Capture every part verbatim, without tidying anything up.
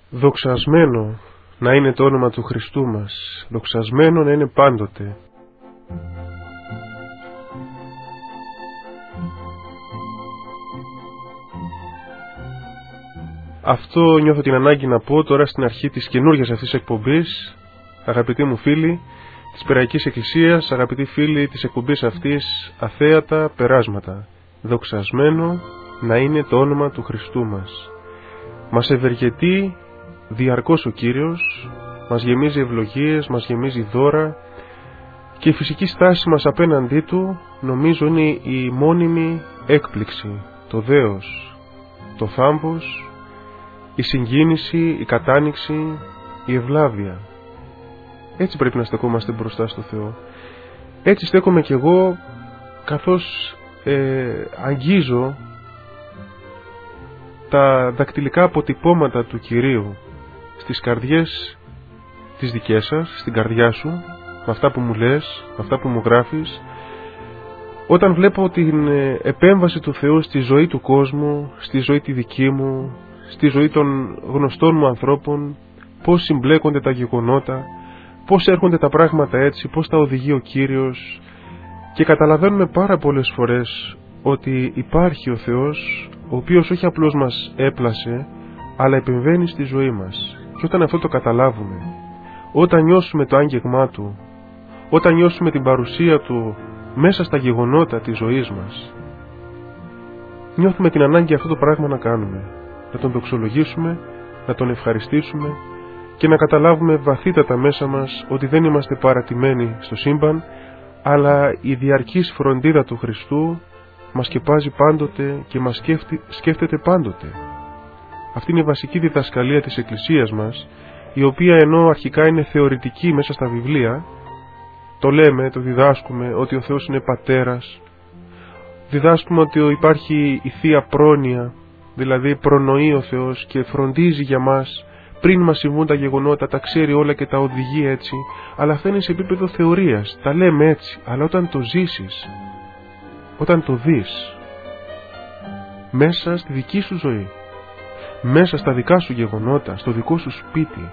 Δοξασμένο να είναι το όνομα του Χριστού μας, δοξασμένο να είναι πάντοτε. Αυτό νιώθω την ανάγκη να πω τώρα στην αρχή της καινούργιας αυτής εκπομπής, αγαπητοί μου φίλοι της Περαϊκής Εκκλησίας, αγαπητοί φίλοι της εκπομπής αυτής, αθέατα περάσματα. Δοξασμένο να είναι το όνομα του Χριστού μας. Μας ευεργετεί διαρκώς ο Κύριος, μας γεμίζει ευλογίες, μας γεμίζει δώρα και η φυσική στάση μας απέναντί Του νομίζω είναι η μόνιμη έκπληξη, το δέος, το θάμπος, η συγκίνηση, η κατάνοιξη, η ευλάβεια. Έτσι πρέπει να στεκόμαστε μπροστά στο Θεό. Έτσι στέκομαι κι εγώ καθώς ε, αγγίζω τα δακτυλικά αποτυπώματα του Κυρίου στις καρδιές τις δικές σας, στην καρδιά σου, με αυτά που μου λες, με αυτά που μου γράφεις. Όταν βλέπω την επέμβαση του Θεού στη ζωή του κόσμου, στη ζωή τη δική μου, στη ζωή των γνωστών μου ανθρώπων, πώς συμπλέκονται τα γεγονότα, πώς έρχονται τα πράγματα έτσι, πώς τα οδηγεί ο Κύριος, και καταλαβαίνουμε πάρα πολλές φορές ότι υπάρχει ο Θεός, ο οποίος όχι απλώς μας έπλασε, αλλά επεμβαίνει στη ζωή μας. Και όταν αυτό το καταλάβουμε, όταν νιώσουμε το άγγεγμά Του, όταν νιώσουμε την παρουσία Του μέσα στα γεγονότα της ζωής μας, νιώθουμε την ανάγκη αυτό το πράγμα να κάνουμε, να Τον δοξολογήσουμε, να Τον ευχαριστήσουμε και να καταλάβουμε βαθύτατα μέσα μας ότι δεν είμαστε παρατημένοι στο σύμπαν, αλλά η διαρκής φροντίδα του Χριστού μας σκεπάζει πάντοτε και μας σκέφτεται πάντοτε. Αυτή είναι η βασική διδασκαλία της Εκκλησίας μας, η οποία ενώ αρχικά είναι θεωρητική μέσα στα βιβλία, το λέμε, το διδάσκουμε ότι ο Θεός είναι Πατέρας, διδάσκουμε ότι υπάρχει η Θεία Πρόνοια, δηλαδή προνοεί ο Θεός και φροντίζει για μας πριν μας συμβούν τα γεγονότα, τα ξέρει όλα και τα οδηγεί έτσι, αλλά αυτά είναι σε επίπεδο θεωρίας, τα λέμε έτσι, αλλά όταν το ζήσεις, όταν το δεις μέσα στη δική σου ζωή, μέσα στα δικά σου γεγονότα, στο δικό σου σπίτι,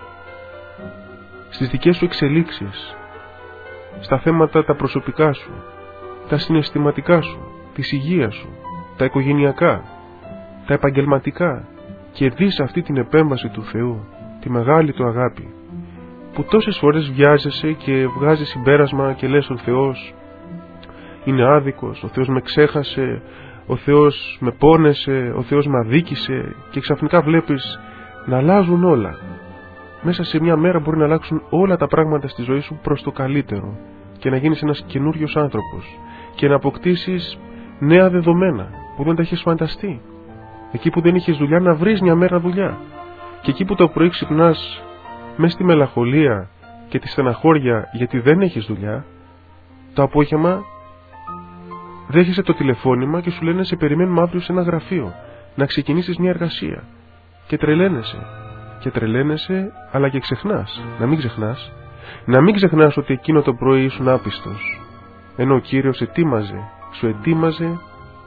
στις δικές σου εξελίξεις, στα θέματα τα προσωπικά σου, τα συναισθηματικά σου, της υγείας σου, τα οικογενειακά, τα επαγγελματικά, και δεις αυτή την επέμβαση του Θεού, τη μεγάλη Του αγάπη, που τόσες φορές βιάζεσαι και βγάζεις συμπέρασμα και λες ο Θεός είναι άδικος, ο Θεός με ξέχασε, ο Θεός με πόνεσε, ο Θεός με αδίκησε, και ξαφνικά βλέπεις να αλλάζουν όλα. Μέσα σε μια μέρα μπορεί να αλλάξουν όλα τα πράγματα στη ζωή σου προς το καλύτερο και να γίνεις ένας καινούριος άνθρωπος και να αποκτήσεις νέα δεδομένα που δεν τα έχεις φανταστεί. Εκεί που δεν είχες δουλειά να βρεις μια μέρα δουλειά, και εκεί που το πρωί ξυπνάς μέσα στη μελαγχολία και τη στεναχώρια γιατί δεν έχεις δουλειά, το απόγευμα δέχεσαι το τηλεφώνημα και σου λένε σε περιμένουμε αύριο σε ένα γραφείο να ξεκινήσεις μια εργασία, και τρελαίνεσαι και τρελαίνεσαι αλλά και ξεχνάς. Να μην ξεχνάς να μην ξεχνάς ότι εκείνο το πρωί ήσουν άπιστος, ενώ ο Κύριος ετοίμαζε, σου ετοίμαζε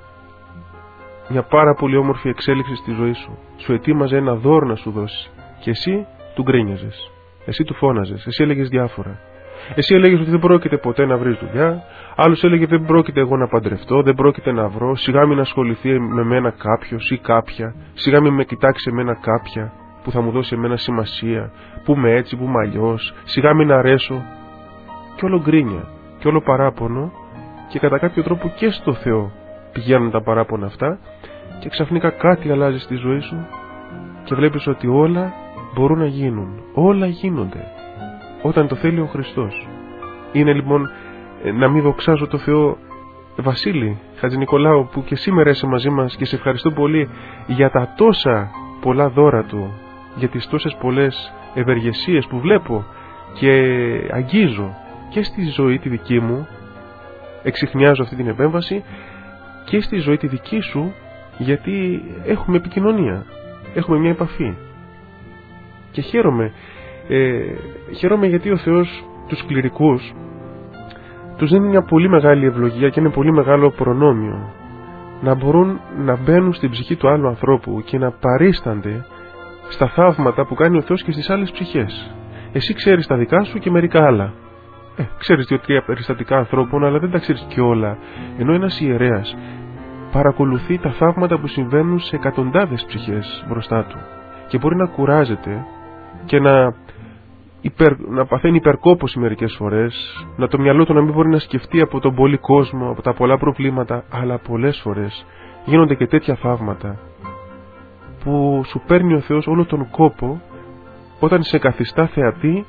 μια πάρα πολύ όμορφη εξέλιξη στη ζωή σου, σου ετοίμαζε ένα δώρο να σου δώσει, και εσύ του γκρίνιαζες, εσύ του φώναζες, εσύ έλεγες διάφορα. Εσύ έλεγες ότι δεν πρόκειται ποτέ να βρεις δουλειά, άλλος έλεγε δεν πρόκειται εγώ να παντρευτώ, δεν πρόκειται να βρω, σιγά μην ασχοληθεί με μένα κάποιος ή κάποια, σιγά μην με κοιτάξει εμένα κάποια που θα μου δώσει εμένα σημασία, που είμαι έτσι, που είμαι αλλιώς, σιγά μην αρέσω. Και όλο γκρίνια, και όλο παράπονο, και κατά κάποιο τρόπο και στο Θεό πηγαίνουν τα παράπονα αυτά, και ξαφνικά κάτι αλλάζει στη ζωή σου και βλέπεις ότι όλα μπορούν να γίνουν, όλα γίνονται όταν το θέλει ο Χριστός. Είναι λοιπόν να μην δοξάζω το Θεό, Βασίλη Χατζηνικολάου, που και σήμερα είσαι μαζί μας, και σε ευχαριστώ πολύ για τα τόσα πολλά δώρα Του, για τις τόσες πολλές ευεργεσίες που βλέπω και αγγίζω και στη ζωή τη δική μου, εξιχνιάζω αυτή την επέμβαση, και στη ζωή τη δική σου, γιατί έχουμε επικοινωνία, έχουμε μια επαφή, και χαίρομαι ε, χαίρομαι γιατί ο Θεός τους κληρικούς τους δίνει μια πολύ μεγάλη ευλογία και είναι πολύ μεγάλο προνόμιο να μπορούν να μπαίνουν στην ψυχή του άλλου ανθρώπου και να παρίστανται στα θαύματα που κάνει ο Θεός και στις άλλες ψυχές. Εσύ ξέρεις τα δικά σου και μερικά άλλα. Ε, ξέρεις δύο-τρία περιστατικά ανθρώπων, αλλά δεν τα ξέρεις και όλα. Ενώ ένας ιερέας παρακολουθεί τα θαύματα που συμβαίνουν σε εκατοντάδες ψυχές μπροστά του και μπορεί να κουράζεται και να, υπερ, να παθαίνει υπερκόπωση μερικές φορές, να το μυαλό του να μην μπορεί να σκεφτεί από τον πολύ κόσμο, από τα πολλά προβλήματα, αλλά πολλές φορές γίνονται και τέτοια θαύματα που σου παίρνει ο Θεός όλο τον κόπο όταν σε καθιστά θεατή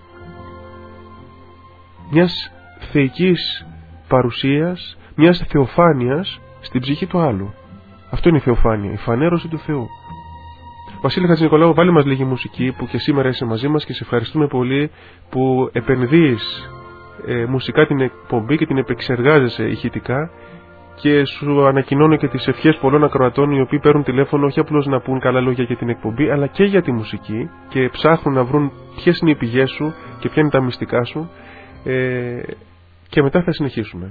μιας θεϊκής παρουσίας, μιας θεοφάνειας στην ψυχή του άλλου. Αυτό είναι η θεοφάνεια, η φανέρωση του Θεού. Βασίλη Χατζηνικολάου, βάλε μας λίγη μουσική που και σήμερα είσαι μαζί μας και σε ευχαριστούμε πολύ που επενδύεις ε, μουσικά την εκπομπή και την επεξεργάζεσαι ηχητικά και σου ανακοινώνω και τις ευχές πολλών ακροατών οι οποίοι παίρνουν τηλέφωνο όχι απλώς να πούν καλά λόγια για την εκπομπή αλλά και για τη μουσική και ψάχνουν να βρουν ποιες είναι οι πηγές σου και ποια είναι τα μυστικά σου ε, και μετά θα συνεχίσουμε.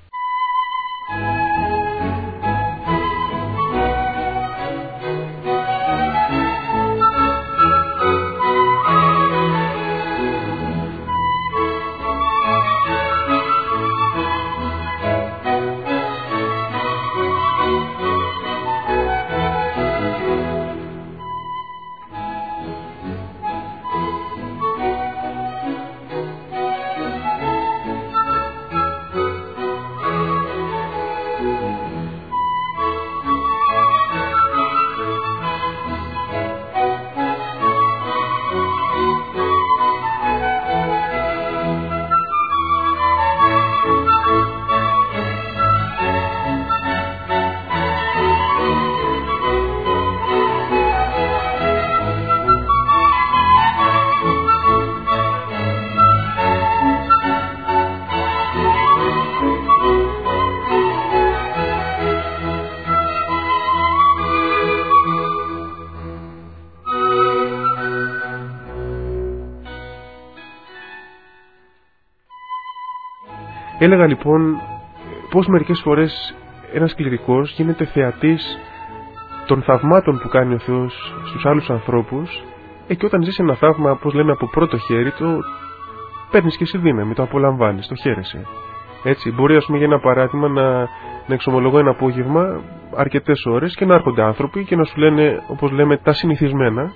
Έλεγα λοιπόν πως μερικές φορές ένας κληρικός γίνεται θεατής των θαυμάτων που κάνει ο Θεός στους άλλους ανθρώπους ε, και όταν ζεις ένα θαύμα, όπως λέμε από πρώτο χέρι, το παίρνεις και εσύ δύναμη, το απολαμβάνεις, το χαίρεσαι. Έτσι, μπορεί ας πούμε για ένα παράδειγμα να, να εξομολογώ ένα απόγευμα αρκετές ώρες και να έρχονται άνθρωποι και να σου λένε, όπως λέμε, τα συνηθισμένα,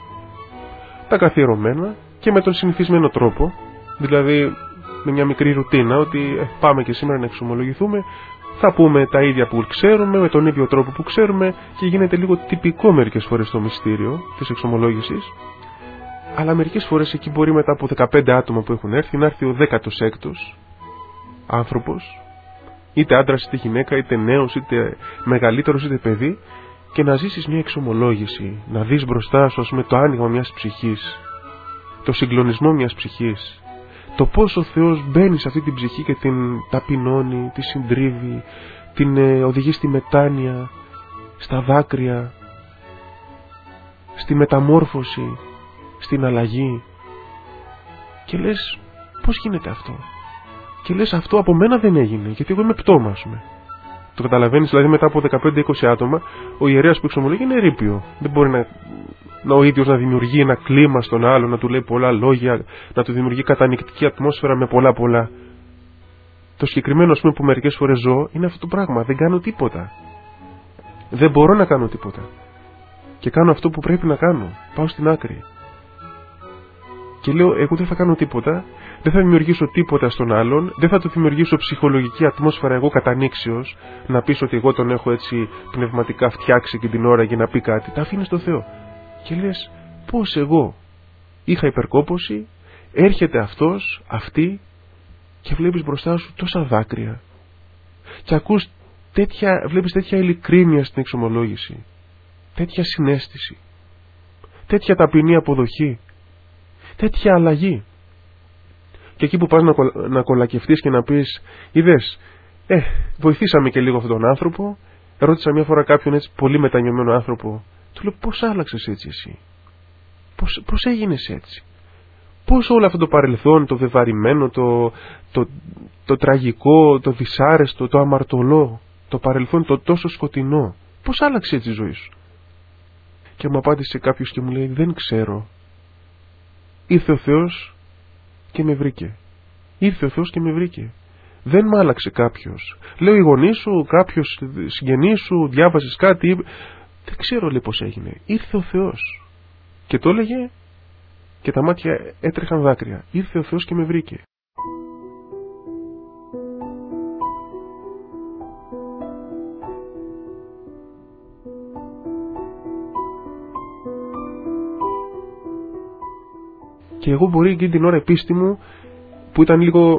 τα καθιερωμένα και με τον συνηθισμένο τρόπο, δηλαδή με μια μικρή ρουτίνα ότι ε, πάμε και σήμερα να εξομολογηθούμε, θα πούμε τα ίδια που ξέρουμε, με τον ίδιο τρόπο που ξέρουμε και γίνεται λίγο τυπικό μερικές φορές το μυστήριο της εξομολόγησης, αλλά μερικές φορές εκεί μπορεί μετά από δεκαπέντε άτομα που έχουν έρθει να έρθει ο δέκατος έκτος άνθρωπος, είτε άντρας είτε γυναίκα, είτε νέος είτε μεγαλύτερος είτε παιδί, και να ζήσεις μια εξομολόγηση, να δεις μπροστά σου ας πούμε το άνοιγμα μιας ψυχής, το συγκλονισμό μιας ψυχής, το πώς ο Θεός μπαίνει σε αυτή την ψυχή και την ταπεινώνει, τη συντρίβει, την ε, οδηγεί στη μετάνοια, στα δάκρυα, στη μεταμόρφωση, στην αλλαγή. Και λες, πώς γίνεται αυτό? Και λες, αυτό από μένα δεν έγινε, γιατί εγώ είμαι πτώμα, ας πούμε. Το καταλαβαίνεις, δηλαδή μετά από δεκαπέντε είκοσι άτομα, ο ιερέας που εξομολογεί είναι ερείπιο. Δεν μπορεί να, να ο ίδιος να δημιουργεί ένα κλίμα στον άλλο, να του λέει πολλά λόγια, να του δημιουργεί κατανυκτική ατμόσφαιρα με πολλά πολλά. Το συγκεκριμένο, ας πούμε, που μερικές φορές ζω, είναι αυτό το πράγμα. Δεν κάνω τίποτα. Δεν μπορώ να κάνω τίποτα. Και κάνω αυτό που πρέπει να κάνω. Πάω στην άκρη. Και λέω, εγώ δεν θα κάνω τίποτα, δεν θα δημιουργήσω τίποτα στον άλλον, δεν θα του δημιουργήσω ψυχολογική ατμόσφαιρα εγώ κατανήξεως, να πεις ότι εγώ τον έχω έτσι πνευματικά φτιάξει και την ώρα για να πει κάτι. Τα αφήνεις στο Θεό. Και λες, πώς εγώ είχα υπερκόπωση, έρχεται αυτός, αυτή, και βλέπεις μπροστά σου τόσα δάκρυα. Και ακούς τέτοια, βλέπεις τέτοια ειλικρίνεια στην εξομολόγηση, τέτοια συναίσθηση, τέτοια ταπεινή αποδοχή, τέτοια αλλαγή. Και εκεί που πας να, κολ, να κολακευτείς και να πεις, είδες, ε, βοηθήσαμε και λίγο αυτόν τον άνθρωπο, ρώτησα μια φορά κάποιον έτσι πολύ μετανιωμένο άνθρωπο, του λέω, πώς άλλαξες έτσι εσύ, πώς, πώς έγινες έτσι, πώς όλο αυτό το παρελθόν, το βεβαρημένο, το, το, το τραγικό, το δυσάρεστο, το αμαρτωλό, το παρελθόν το τόσο σκοτεινό, πώς άλλαξε έτσι η ζωή σου? Και μου απάντησε κάποιος και μου λέει, δεν ξέρω. Ήρθε ο Θεός και με βρήκε. Ήρθε ο Θεός και με βρήκε. Δεν μ' άλλαξε κάποιος. Λέω, οι γονείς σου, κάποιος συγγενής σου, διάβαζες κάτι. Δεν ξέρω, λέει, πώς έγινε. Ήρθε ο Θεός. Και το έλεγε και τα μάτια έτρεχαν δάκρυα. Ήρθε ο Θεός και με βρήκε. Και εγώ μπορεί εκείνη την ώρα η πίστη μου, που ήταν λίγο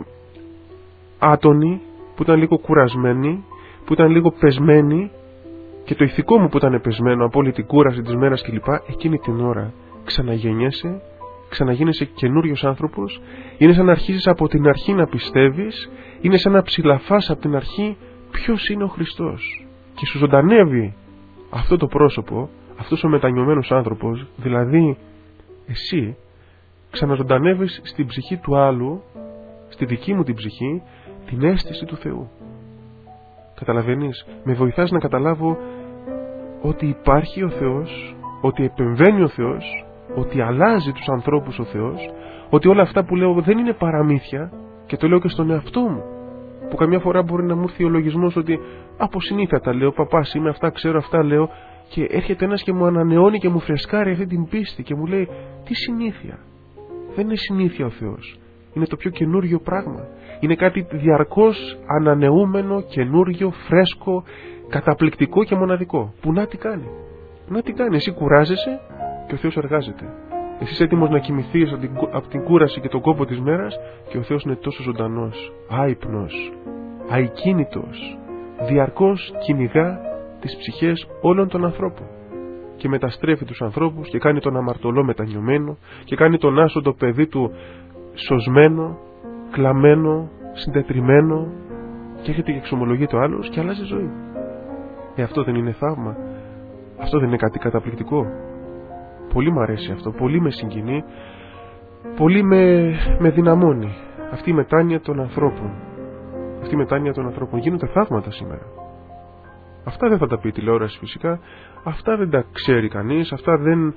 άτονη, που ήταν λίγο κουρασμένη, που ήταν λίγο πεσμένη, και το ηθικό μου που ήταν πεσμένο από όλη την κούραση της μέρας κλπ, εκείνη την ώρα ξαναγεννιέσαι, ξαναγίνεσαι καινούριος άνθρωπος. Είναι σαν να αρχίσεις από την αρχή να πιστεύεις, είναι σαν να ψηλαφάς από την αρχή ποιος είναι ο Χριστός, και σου ζωντανεύει αυτό το πρόσωπο, αυτός ο μετανιωμένος άνθρωπος, δηλαδή εσύ, ξαναζωντανεύεις στην ψυχή του άλλου, στη δική μου την ψυχή, την αίσθηση του Θεού. Καταλαβαίνεις, με βοηθάς να καταλάβω ότι υπάρχει ο Θεός, ότι επεμβαίνει ο Θεός, ότι αλλάζει τους ανθρώπους ο Θεός, ότι όλα αυτά που λέω δεν είναι παραμύθια, και το λέω και στον εαυτό μου, που καμιά φορά μπορεί να μου έρθει ο λογισμός ότι από συνήθεια τα λέω, παπάς είμαι, αυτά ξέρω, αυτά λέω, και έρχεται ένας και μου ανανεώνει και μου φρεσκάρει αυτή την πίστη και μου λέει, τι συνήθεια. Δεν είναι συνήθεια ο Θεός. Είναι το πιο καινούριο πράγμα. Είναι κάτι διαρκώς ανανεούμενο, καινούριο, φρέσκο, καταπληκτικό και μοναδικό. Που να τι κάνει. Να τι κάνει. Εσύ κουράζεσαι και ο Θεός εργάζεται. Εσύ είσαι έτοιμος να κοιμηθείς από την, από την κούραση και τον κόπο της μέρας και ο Θεός είναι τόσο ζωντανός, άυπνος, αικίνητος, διαρκώς κυνηγά τις ψυχές όλων των ανθρώπων. Και μεταστρέφει τους ανθρώπους και κάνει τον αμαρτωλό μετανιωμένο και κάνει τον άσωτο παιδί του σωσμένο, κλαμμένο, συντετριμμένο, και έρχεται και εξομολογεί το άλλος και αλλάζει ζωή. Ε, αυτό δεν είναι θαύμα? Αυτό δεν είναι κάτι καταπληκτικό? Πολύ μ' αρέσει αυτό, πολύ με συγκινεί, πολύ με, με δυναμώνει αυτή η μετάνοια των ανθρώπων. Αυτή η μετάνοια των ανθρώπων. Γίνονται θαύματα σήμερα. Αυτά δεν θα τα πει η τηλεόραση φυσικά, αυτά δεν τα ξέρει κανείς, αυτά δεν,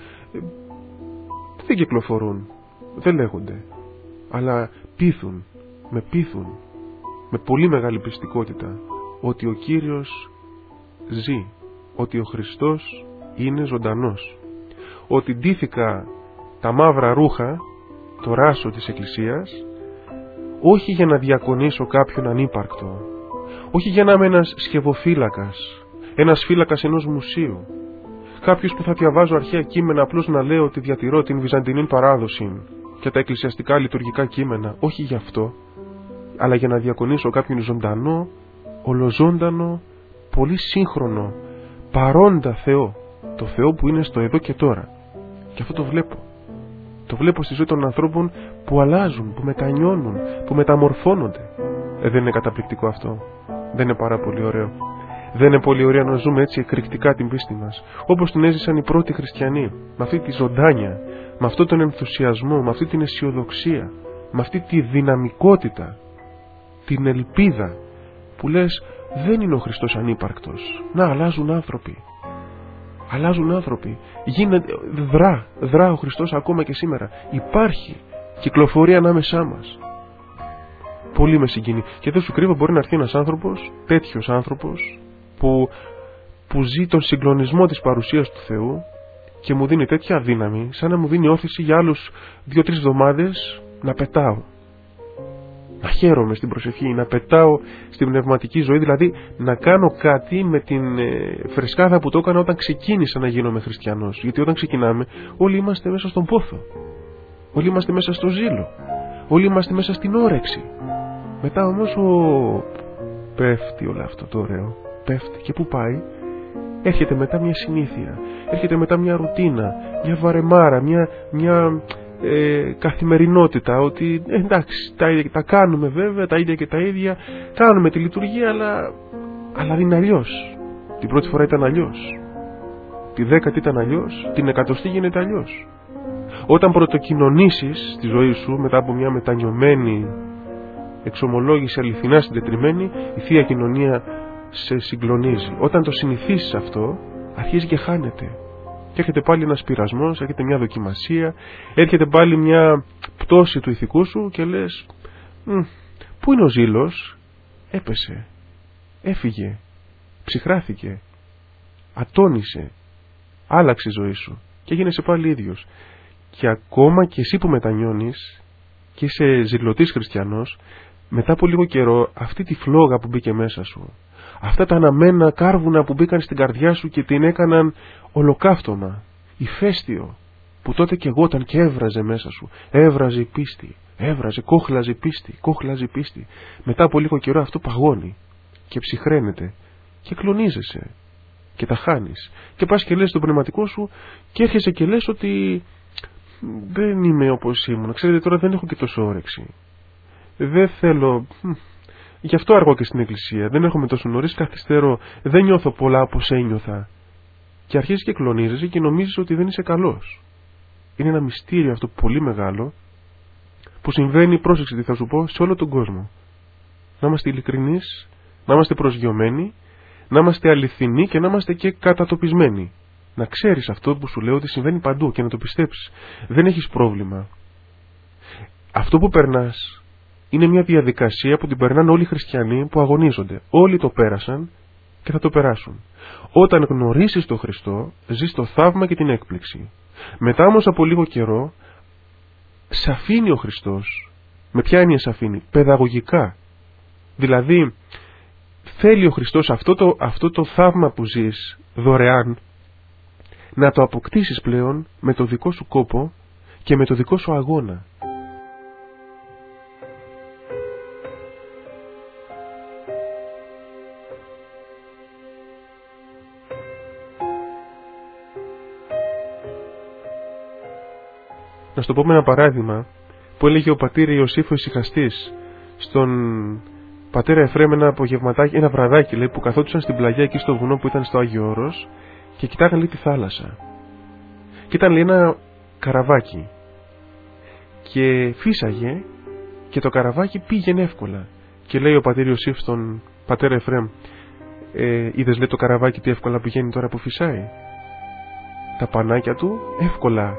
δεν κυκλοφορούν, δεν λέγονται, αλλά πείθουν, με πείθουν, με πολύ μεγάλη πιστικότητα, ότι ο Κύριος ζει, ότι ο Χριστός είναι ζωντανός, ότι ντύθηκα τα μαύρα ρούχα, το ράσο της Εκκλησίας, όχι για να διακονήσω κάποιον ανύπαρκτο, όχι για να είμαι ένας σκευοφύλακας, ένας φύλακας ενός μουσείου, κάποιος που θα διαβάζω αρχαία κείμενα απλώς να λέω ότι διατηρώ την βυζαντινή παράδοση και τα εκκλησιαστικά λειτουργικά κείμενα, όχι γι' αυτό, αλλά για να διακονήσω κάποιον ζωντανό, ολοζώντανο, πολύ σύγχρονο, παρόντα Θεό, το Θεό που είναι στο εδώ και τώρα. Και αυτό το βλέπω. Το βλέπω στη ζωή των ανθρώπων που αλλάζουν, που μετανιώνουν, που μεταμορφώνονται. Ε, δεν είναι καταπληκτικό αυτό? Δεν είναι πάρα πολύ ωραίο? Δεν είναι πολύ ωραίο να ζούμε έτσι εκρηκτικά την πίστη μας, όπως την έζησαν οι πρώτοι χριστιανοί, με αυτή τη ζωντάνια, με αυτόν τον ενθουσιασμό, με αυτή την αισιοδοξία, με αυτή τη δυναμικότητα, την ελπίδα, που λες δεν είναι ο Χριστός ανύπαρκτος. Να, αλλάζουν άνθρωποι. Αλλάζουν άνθρωποι. Γίνεται, δρά, δρά ο Χριστός ακόμα και σήμερα. Υπάρχει, κυκλοφορεί ανάμεσά μας. Πολύ με συγκινεί. Και δεν σου κρύβω, μπορεί να έρθει ένας άνθρωπος, τέτοιος άνθρωπος, που, που ζει τον συγκλονισμό της παρουσίας του Θεού και μου δίνει τέτοια δύναμη, σαν να μου δίνει όθηση για άλλους δύο-τρεις εβδομάδες να πετάω. Να χαίρομαι στην προσευχή, να πετάω στην πνευματική ζωή, δηλαδή να κάνω κάτι με την ε, φρεσκάδα που το έκανα όταν ξεκίνησα να γίνομαι χριστιανός. Γιατί όταν ξεκινάμε, όλοι είμαστε μέσα στον πόθο. Όλοι είμαστε μέσα στο ζήλο. Όλοι είμαστε μέσα στην όρεξη. Μετά όμως ο... πέφτει όλο αυτό το ωραίο. Πέφτει. Και πού πάει? Έρχεται μετά μια συνήθεια. Έρχεται μετά μια ρουτίνα. Μια βαρεμάρα. Μια, μια ε, καθημερινότητα. Ότι ε, εντάξει, τα, τα κάνουμε βέβαια, τα ίδια και τα ίδια. Κάνουμε τη λειτουργία, αλλά, αλλά είναι αλλιώς. Την πρώτη φορά ήταν αλλιώς. Τη δέκατη ήταν αλλιώς. Την εκατοστή γίνεται αλλιώς. Όταν πρωτοκοινωνήσεις τη ζωή σου μετά από μια μετανιωμένη εξομολόγηση αληθινά συντετριμμένη, η Θεία Κοινωνία σε συγκλονίζει. Όταν το συνηθίσεις αυτό, αρχίζει και χάνεται. Και έρχεται πάλι ένας πειρασμός, έρχεται μια δοκιμασία, έρχεται πάλι μια πτώση του ηθικού σου και λες, πού είναι ο ζήλος? Έπεσε, έφυγε, ψυχράθηκε, ατώνησε, άλλαξε η ζωή σου και γίνεσαι πάλι ίδιος. Και ακόμα και εσύ που μετανιώνεις και είσαι ζηλωτής χριστιανός, μετά από λίγο καιρό αυτή τη φλόγα που μπήκε μέσα σου, αυτά τα αναμένα κάρβουνα που μπήκαν στην καρδιά σου και την έκαναν ολοκαύτωμα, ηφαίστειο, που τότε και εγώ ήταν και έβραζε μέσα σου, έβραζε η πίστη, έβραζε, κόχλαζε η πίστη, κόχλαζε η πίστη. Μετά από λίγο καιρό αυτό παγώνει και ψυχραίνεται και κλονίζεσαι και τα χάνεις και πας και λες το πνευματικό σου και έρχεσαι και λες ότι δεν είμαι όπως ήμουν, ξέρετε τώρα δεν έχω και τόσο όρεξη, δεν θέλω, γι' αυτό αργώ και στην εκκλησία, δεν έρχομαι τόσο νωρίς, καθυστερώ, δεν νιώθω πολλά όπως ένιωθα. Και αρχίζεις και κλονίζεσαι και νομίζεις ότι δεν είσαι καλός. Είναι ένα μυστήριο αυτό πολύ μεγάλο που συμβαίνει, πρόσεξε τι θα σου πω, σε όλο τον κόσμο. Να είμαστε ειλικρινείς, να είμαστε προσγειωμένοι, να είμαστε αληθινοί και να είμαστε και κατατοπισμένοι. Να ξέρεις αυτό που σου λέω ότι συμβαίνει παντού και να το πιστέψεις. Δεν έχεις πρόβλημα. Αυτό που περνάς είναι μια διαδικασία που την περνάνε όλοι οι χριστιανοί που αγωνίζονται. Όλοι το πέρασαν και θα το περάσουν. Όταν γνωρίσεις τον Χριστό, ζεις το θαύμα και την έκπληξη. Μετά όμως από λίγο καιρό, σε αφήνει ο Χριστός. Με ποια έννοια σε αφήνει? Παιδαγωγικά. Δηλαδή, θέλει ο Χριστός αυτό το, αυτό το θαύμα που ζεις δωρεάν να το αποκτήσεις πλέον με το δικό σου κόπο και με το δικό σου αγώνα. Να σου το πω με ένα παράδειγμα που έλεγε ο πατήρ Ιωσήφ ο Ησυχαστής στον πατέρα Εφραίμ ένα απογευματάκι, ένα βραδάκι λέει, που καθόντουσαν στην πλαγιά εκεί στο βουνό που ήταν στο Άγιο Όρος και κοιτάγαν λέει τη θάλασσα. Και ήταν λέει ένα καραβάκι και φύσαγε και το καραβάκι πήγαινε εύκολα. Και λέει ο πατήρ Ιωσήφ στον πατέρα Εφραίμ, ε, είδες λέει το καραβάκι τι εύκολα πηγαίνει τώρα που φυσάει? Τα πανάκια του εύκολα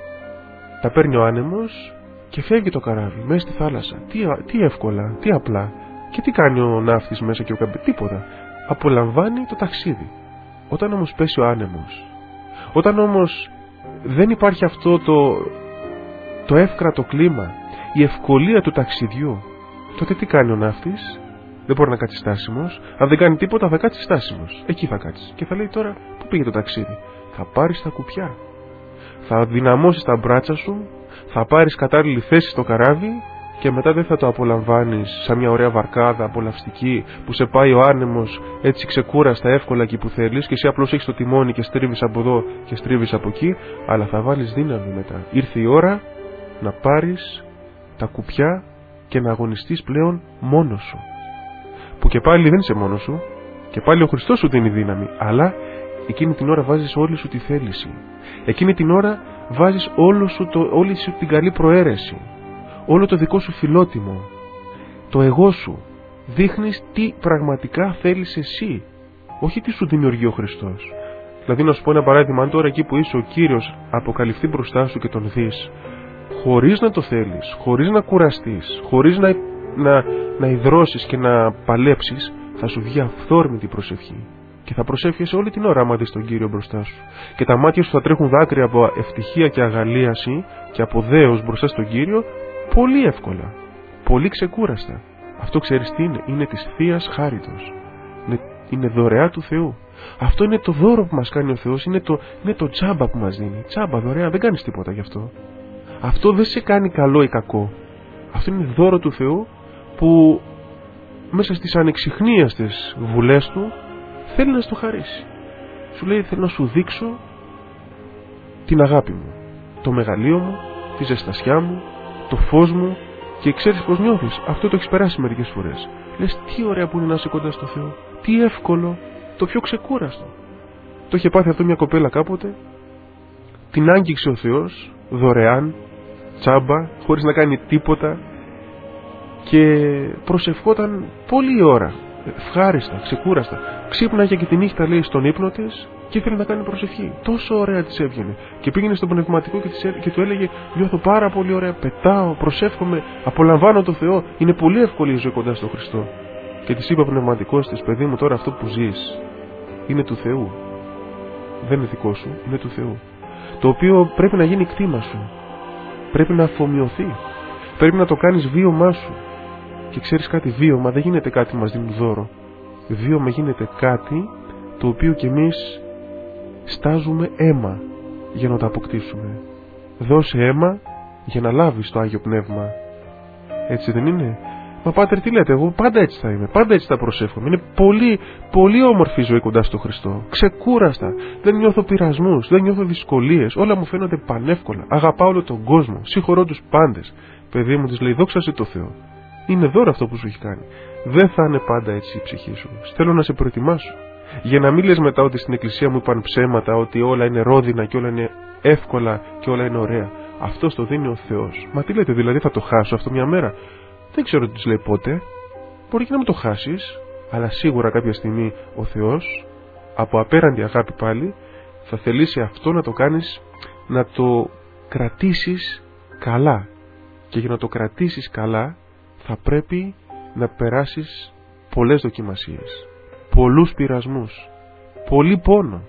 τα παίρνει ο άνεμος και φεύγει το καράβι μέσα στη θάλασσα. Τι, τι εύκολα, τι απλά. Και τι κάνει ο ναύτης μέσα και ο καμπή? Τίποτα. Απολαμβάνει το ταξίδι. Όταν όμως πέσει ο άνεμος, όταν όμως δεν υπάρχει αυτό το, το εύκρατο κλίμα, η ευκολία του ταξιδιού, τότε τι κάνει ο ναύτης? Δεν μπορεί να κάτσει στάσιμος. Αν δεν κάνει τίποτα θα κάτσει στάσιμος. Εκεί θα κάτσει. Και θα λέει τώρα πού πήγε το ταξίδι? Θα πάρεις τα κουπιά, θα δυναμώσεις τα μπράτσα σου, θα πάρεις κατάλληλη θέση στο καράβι και μετά δεν θα το απολαμβάνεις σαν μια ωραία βαρκάδα απολαυστική που σε πάει ο άνεμος έτσι ξεκούραστα εύκολα εκεί που θέλεις και εσύ απλώς έχεις το τιμόνι και στρίβεις από εδώ και στρίβεις από εκεί, αλλά θα βάλεις δύναμη μετά. Ήρθε η ώρα να πάρεις τα κουπιά και να αγωνιστείς πλέον μόνος σου. Που και πάλι δεν είσαι μόνος σου και πάλι ο Χριστός σου δίνει δύναμη, αλλά εκείνη την ώρα βάζεις όλη σου τη θέληση. Εκείνη την ώρα βάζεις όλο σου το, όλη σου την καλή προαίρεση, όλο το δικό σου φιλότιμο, το εγώ σου. Δείχνεις τι πραγματικά θέλεις εσύ, όχι τι σου δημιουργεί ο Χριστός. Δηλαδή να σου πω ένα παράδειγμα, αν τώρα εκεί που είσαι ο Κύριος αποκαλυφθεί μπροστά σου και τον δεις, χωρίς να το θέλεις, χωρίς να κουραστείς, χωρίς να, να, να υδρώσεις και να παλέψεις, θα σου βγει αυθόρμητη προσευχή. Και θα προσεύχεσαι όλη την ώρα άμα δεις τον Κύριο μπροστά σου. Και τα μάτια σου θα τρέχουν δάκρυα από ευτυχία και αγαλίαση και από δέος μπροστά στον Κύριο, πολύ εύκολα, πολύ ξεκούραστα. Αυτό ξέρεις τι είναι? Είναι της Θείας Χάριτος. Είναι, είναι δωρεά του Θεού. Αυτό είναι το δώρο που μας κάνει ο Θεός, είναι το, είναι το τσάμπα που μας δίνει. Τσάμπα, δωρεά, δεν κάνεις τίποτα γι' αυτό. Αυτό δεν σε κάνει καλό ή κακό. Αυτό είναι δώρο του Θεού που μέσα στις ανεξιχνίαστες βουλές του θέλει να στο χαρίσει. Σου λέει θέλω να σου δείξω την αγάπη μου, το μεγαλείο μου, τη ζεστασιά μου, το φως μου. Και ξέρεις πως νιώθεις? Αυτό το έχεις περάσει μερικές φορές. Λες τι ωραία που είναι να είσαι κοντά στο Θεό, τι εύκολο, το πιο ξεκούραστο. Το είχε πάθει αυτό μια κοπέλα κάποτε. Την άγγιξε ο Θεός δωρεάν, τσάμπα, χωρίς να κάνει τίποτα και προσευχόταν πολλή ώρα, ευχάριστα, ξεκούραστα. Ξύπναγε και τη νύχτα λέει στον ύπνο της και ήθελε να κάνει προσευχή. Τόσο ωραία της έβγαινε. Και πήγαινε στο πνευματικό και, της, και του έλεγε: νιώθω πάρα πολύ ωραία, πετάω, προσεύχομαι, απολαμβάνω το Θεό. Είναι πολύ εύκολη η ζωή κοντά στο Χριστό. Και της είπε ο πνευματικός της: παιδί μου, τώρα αυτό που ζεις είναι του Θεού. Δεν είναι δικό σου, είναι του Θεού. Το οποίο πρέπει να γίνει κτήμα σου. Πρέπει να αφομοιωθεί. Πρέπει να το κάνεις βίωμά σου. Και ξέρεις κάτι, βίωμα δεν γίνεται κάτι μας δίνει δώρο. Βίωμα γίνεται κάτι το οποίο κι εμείς στάζουμε αίμα για να το αποκτήσουμε. Δώσε αίμα για να λάβεις το Άγιο Πνεύμα. Έτσι δεν είναι? Μα πάτερ, τι λέτε, εγώ πάντα έτσι θα είμαι, πάντα έτσι θα προσεύχομαι. Είναι πολύ, πολύ όμορφη η ζωή κοντά στο Χριστό. Ξεκούραστα, δεν νιώθω πειρασμούς, δεν νιώθω δυσκολίες, όλα μου φαίνονται πανεύκολα. Αγαπάω όλο τον κόσμο, συγχωρώ τους πάντες. Παιδί μου, της λέει: δόξασε το Θεό. Είναι δώρο αυτό που σου έχει κάνει. Δεν θα είναι πάντα έτσι η ψυχή σου. Θέλω να σε προετοιμάσω. Για να μην λες μετά ότι στην εκκλησία μου είπαν ψέματα, ότι όλα είναι ρόδινα και όλα είναι εύκολα και όλα είναι ωραία. Αυτό το δίνει ο Θεός. Μα τι λέτε, δηλαδή θα το χάσω αυτό μια μέρα? Δεν ξέρω τι της λέει πότε. Μπορεί και να μην το χάσεις, αλλά σίγουρα κάποια στιγμή ο Θεός, από απέραντη αγάπη πάλι, θα θελήσει αυτό να το κάνεις, να το κρατήσεις καλά. Και για να το κρατήσεις καλά, θα πρέπει να περάσεις πολλές δοκιμασίες, πολλούς πειρασμούς, πολύ πόνο,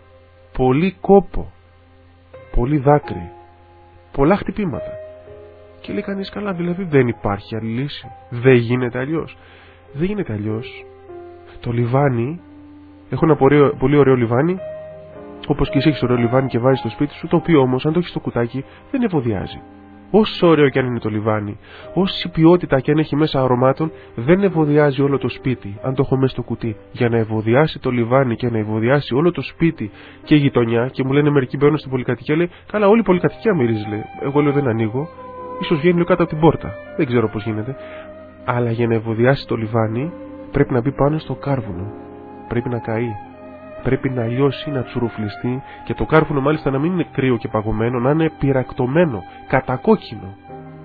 πολύ κόπο, πολύ δάκρυ, πολλά χτυπήματα. Και λέει κανείς: καλά, δηλαδή δεν υπάρχει άλλη λύση, δεν γίνεται αλλιώς. Δεν γίνεται αλλιώς. Το λιβάνι, έχω ένα πολύ, πολύ ωραίο λιβάνι, όπως και εσύ έχεις ωραίο λιβάνι και βάζεις στο σπίτι σου, το οποίο όμως αν το έχεις στο κουτάκι δεν ευωδιάζει. Όσο ωραίο και αν είναι το λιβάνι, όση ποιότητα και αν έχει μέσα αρωμάτων, δεν ευωδιάζει όλο το σπίτι αν το έχω μέσα στο κουτί. Για να ευωδιάσει το λιβάνι και να ευωδιάσει όλο το σπίτι και η γειτονιά, και μου λένε μερικοί μπαίνουν στην πολυκατοικία, λέει: καλά, όλη η πολυκατοικία μυρίζει, λέει. Εγώ λέω: δεν ανοίγω, ίσως βγαίνει λίγο κάτω από την πόρτα. Δεν ξέρω πώς γίνεται. Αλλά για να ευωδιάσει το λιβάνι πρέπει να μπει πάνω στο κάρβουνο. Πρέπει να καεί. Πρέπει να λιώσει, να τσουρουφλιστεί, και το κάρβουνο μάλιστα να μην είναι κρύο και παγωμένο, να είναι πυρακτωμένο, κατακόκκινο.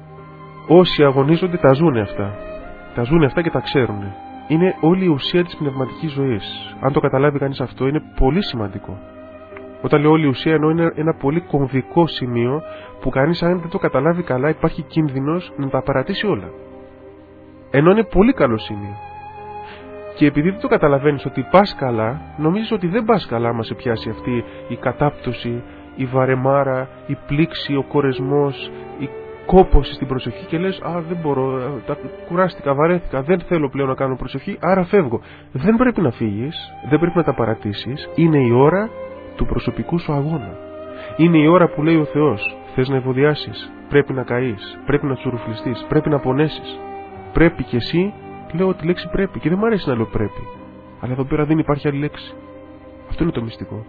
Όσοι αγωνίζονται τα ζουνε αυτά. Τα ζουνε αυτά και τα ξέρουν. Είναι όλη η ουσία της πνευματικής ζωής. Αν το καταλάβει κανείς αυτό, είναι πολύ σημαντικό. Όταν λέω όλη η ουσία, εννοώ είναι ένα πολύ κομβικό σημείο που κανείς, αν δεν το καταλάβει καλά, υπάρχει κίνδυνος να τα παρατήσει όλα. Ενώ είναι πολύ καλό σημείο. Και επειδή δεν το καταλαβαίνεις ότι πας καλά, νομίζεις ότι δεν πας καλά άμα σε πιάσει αυτή η κατάπτωση, η βαρεμάρα, η πλήξη, ο κορεσμός, η κόπωση στην προσευχή, και λες: α, δεν μπορώ, τα κουράστηκα, βαρέθηκα, δεν θέλω πλέον να κάνω προσευχή, άρα φεύγω. Δεν πρέπει να φύγεις, δεν πρέπει να τα παρατήσεις. Είναι η ώρα του προσωπικού σου αγώνα. Είναι η ώρα που λέει ο Θεός: θες να ευωδιάσεις, πρέπει να καείς, πρέπει να τσουρουφλιστείς, πρέπει να πονέσεις. Πρέπει κι εσύ. Λέω τη λέξη πρέπει, και δεν μου αρέσει να λέω πρέπει. Αλλά εδώ πέρα δεν υπάρχει άλλη λέξη. Αυτό είναι το μυστικό.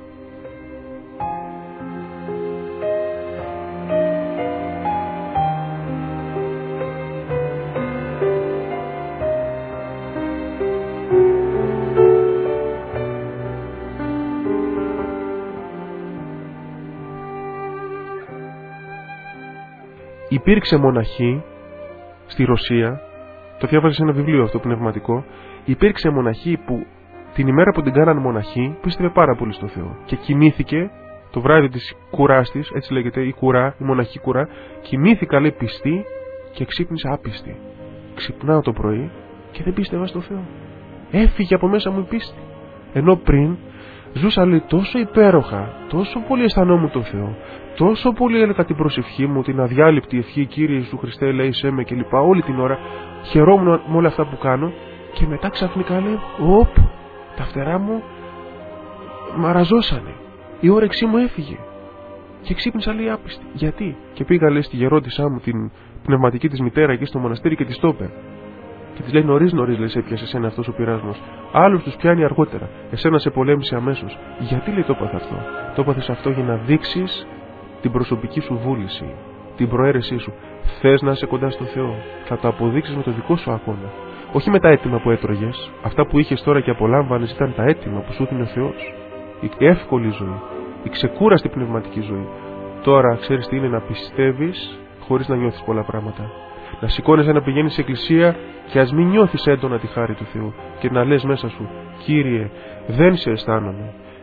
Υπήρξε μοναχή στη Ρωσία. Το διάβαζα σε ένα βιβλίο αυτό πνευματικό. Υπήρξε μοναχή που την ημέρα που την κάνανε μοναχή πίστευε πάρα πολύ στο Θεό. Και κοιμήθηκε το βράδυ της κουράς της, έτσι λέγεται, η κουρά, η μοναχή κουρά. Κοιμήθηκα, λέει, πιστή και ξύπνησα άπιστη. Ξυπνάω το πρωί και δεν πίστευα στο Θεό. Έφυγε από μέσα μου η πίστη. Ενώ πριν ζούσα, λέει, τόσο υπέροχα, τόσο πολύ αισθανόμουν το Θεό, τόσο πολύ έλεγα την προσευχή μου, την αδιάλειπτη ευχή Κύριε Ιησού Χριστέ, ελέησέ με κλπ. Όλη την ώρα χαιρόμουν με όλα αυτά που κάνω, και μετά ξαφνικά, λέει, οπ, τα φτερά μου μαραζώσανε. Η όρεξή μου έφυγε. Και ξύπνησα, λέει, άπιστη. Γιατί? Και πήγα, λέει, στη γερόντισά μου, την πνευματική της μητέρα, εκεί στο μοναστήρι, και της το είπε. Και της λέει: νωρίς νωρίς, λέει, σε έπιασε εσένα αυτός ο πειρασμός. Άλλους τους πιάνει αργότερα. Εσένα σε πολέμησε αμέσως. Γιατί, λέει, το έπαθε αυτό? Το έπαθες αυτό για να δείξεις την προσωπική σου βούληση, την προαίρεσή σου. Θες να είσαι κοντά στο Θεό? Θα το αποδείξεις με το δικό σου αγώνα. Όχι με τα έτοιμα που έτρωγες. Αυτά που είχες τώρα και απολάμβανες ήταν τα έτοιμα που σου έδινε ο Θεός. Η εύκολη ζωή, η ξεκούραστη πνευματική ζωή. Τώρα ξέρεις τι είναι να πιστεύεις χωρίς να νιώθεις πολλά πράγματα. Να σηκώνεσαι να πηγαίνεις σε εκκλησία και ας μην νιώθεις έντονα τη χάρη του Θεού, και να λες μέσα σου: Κύριε, δεν σε αισθάνομαι,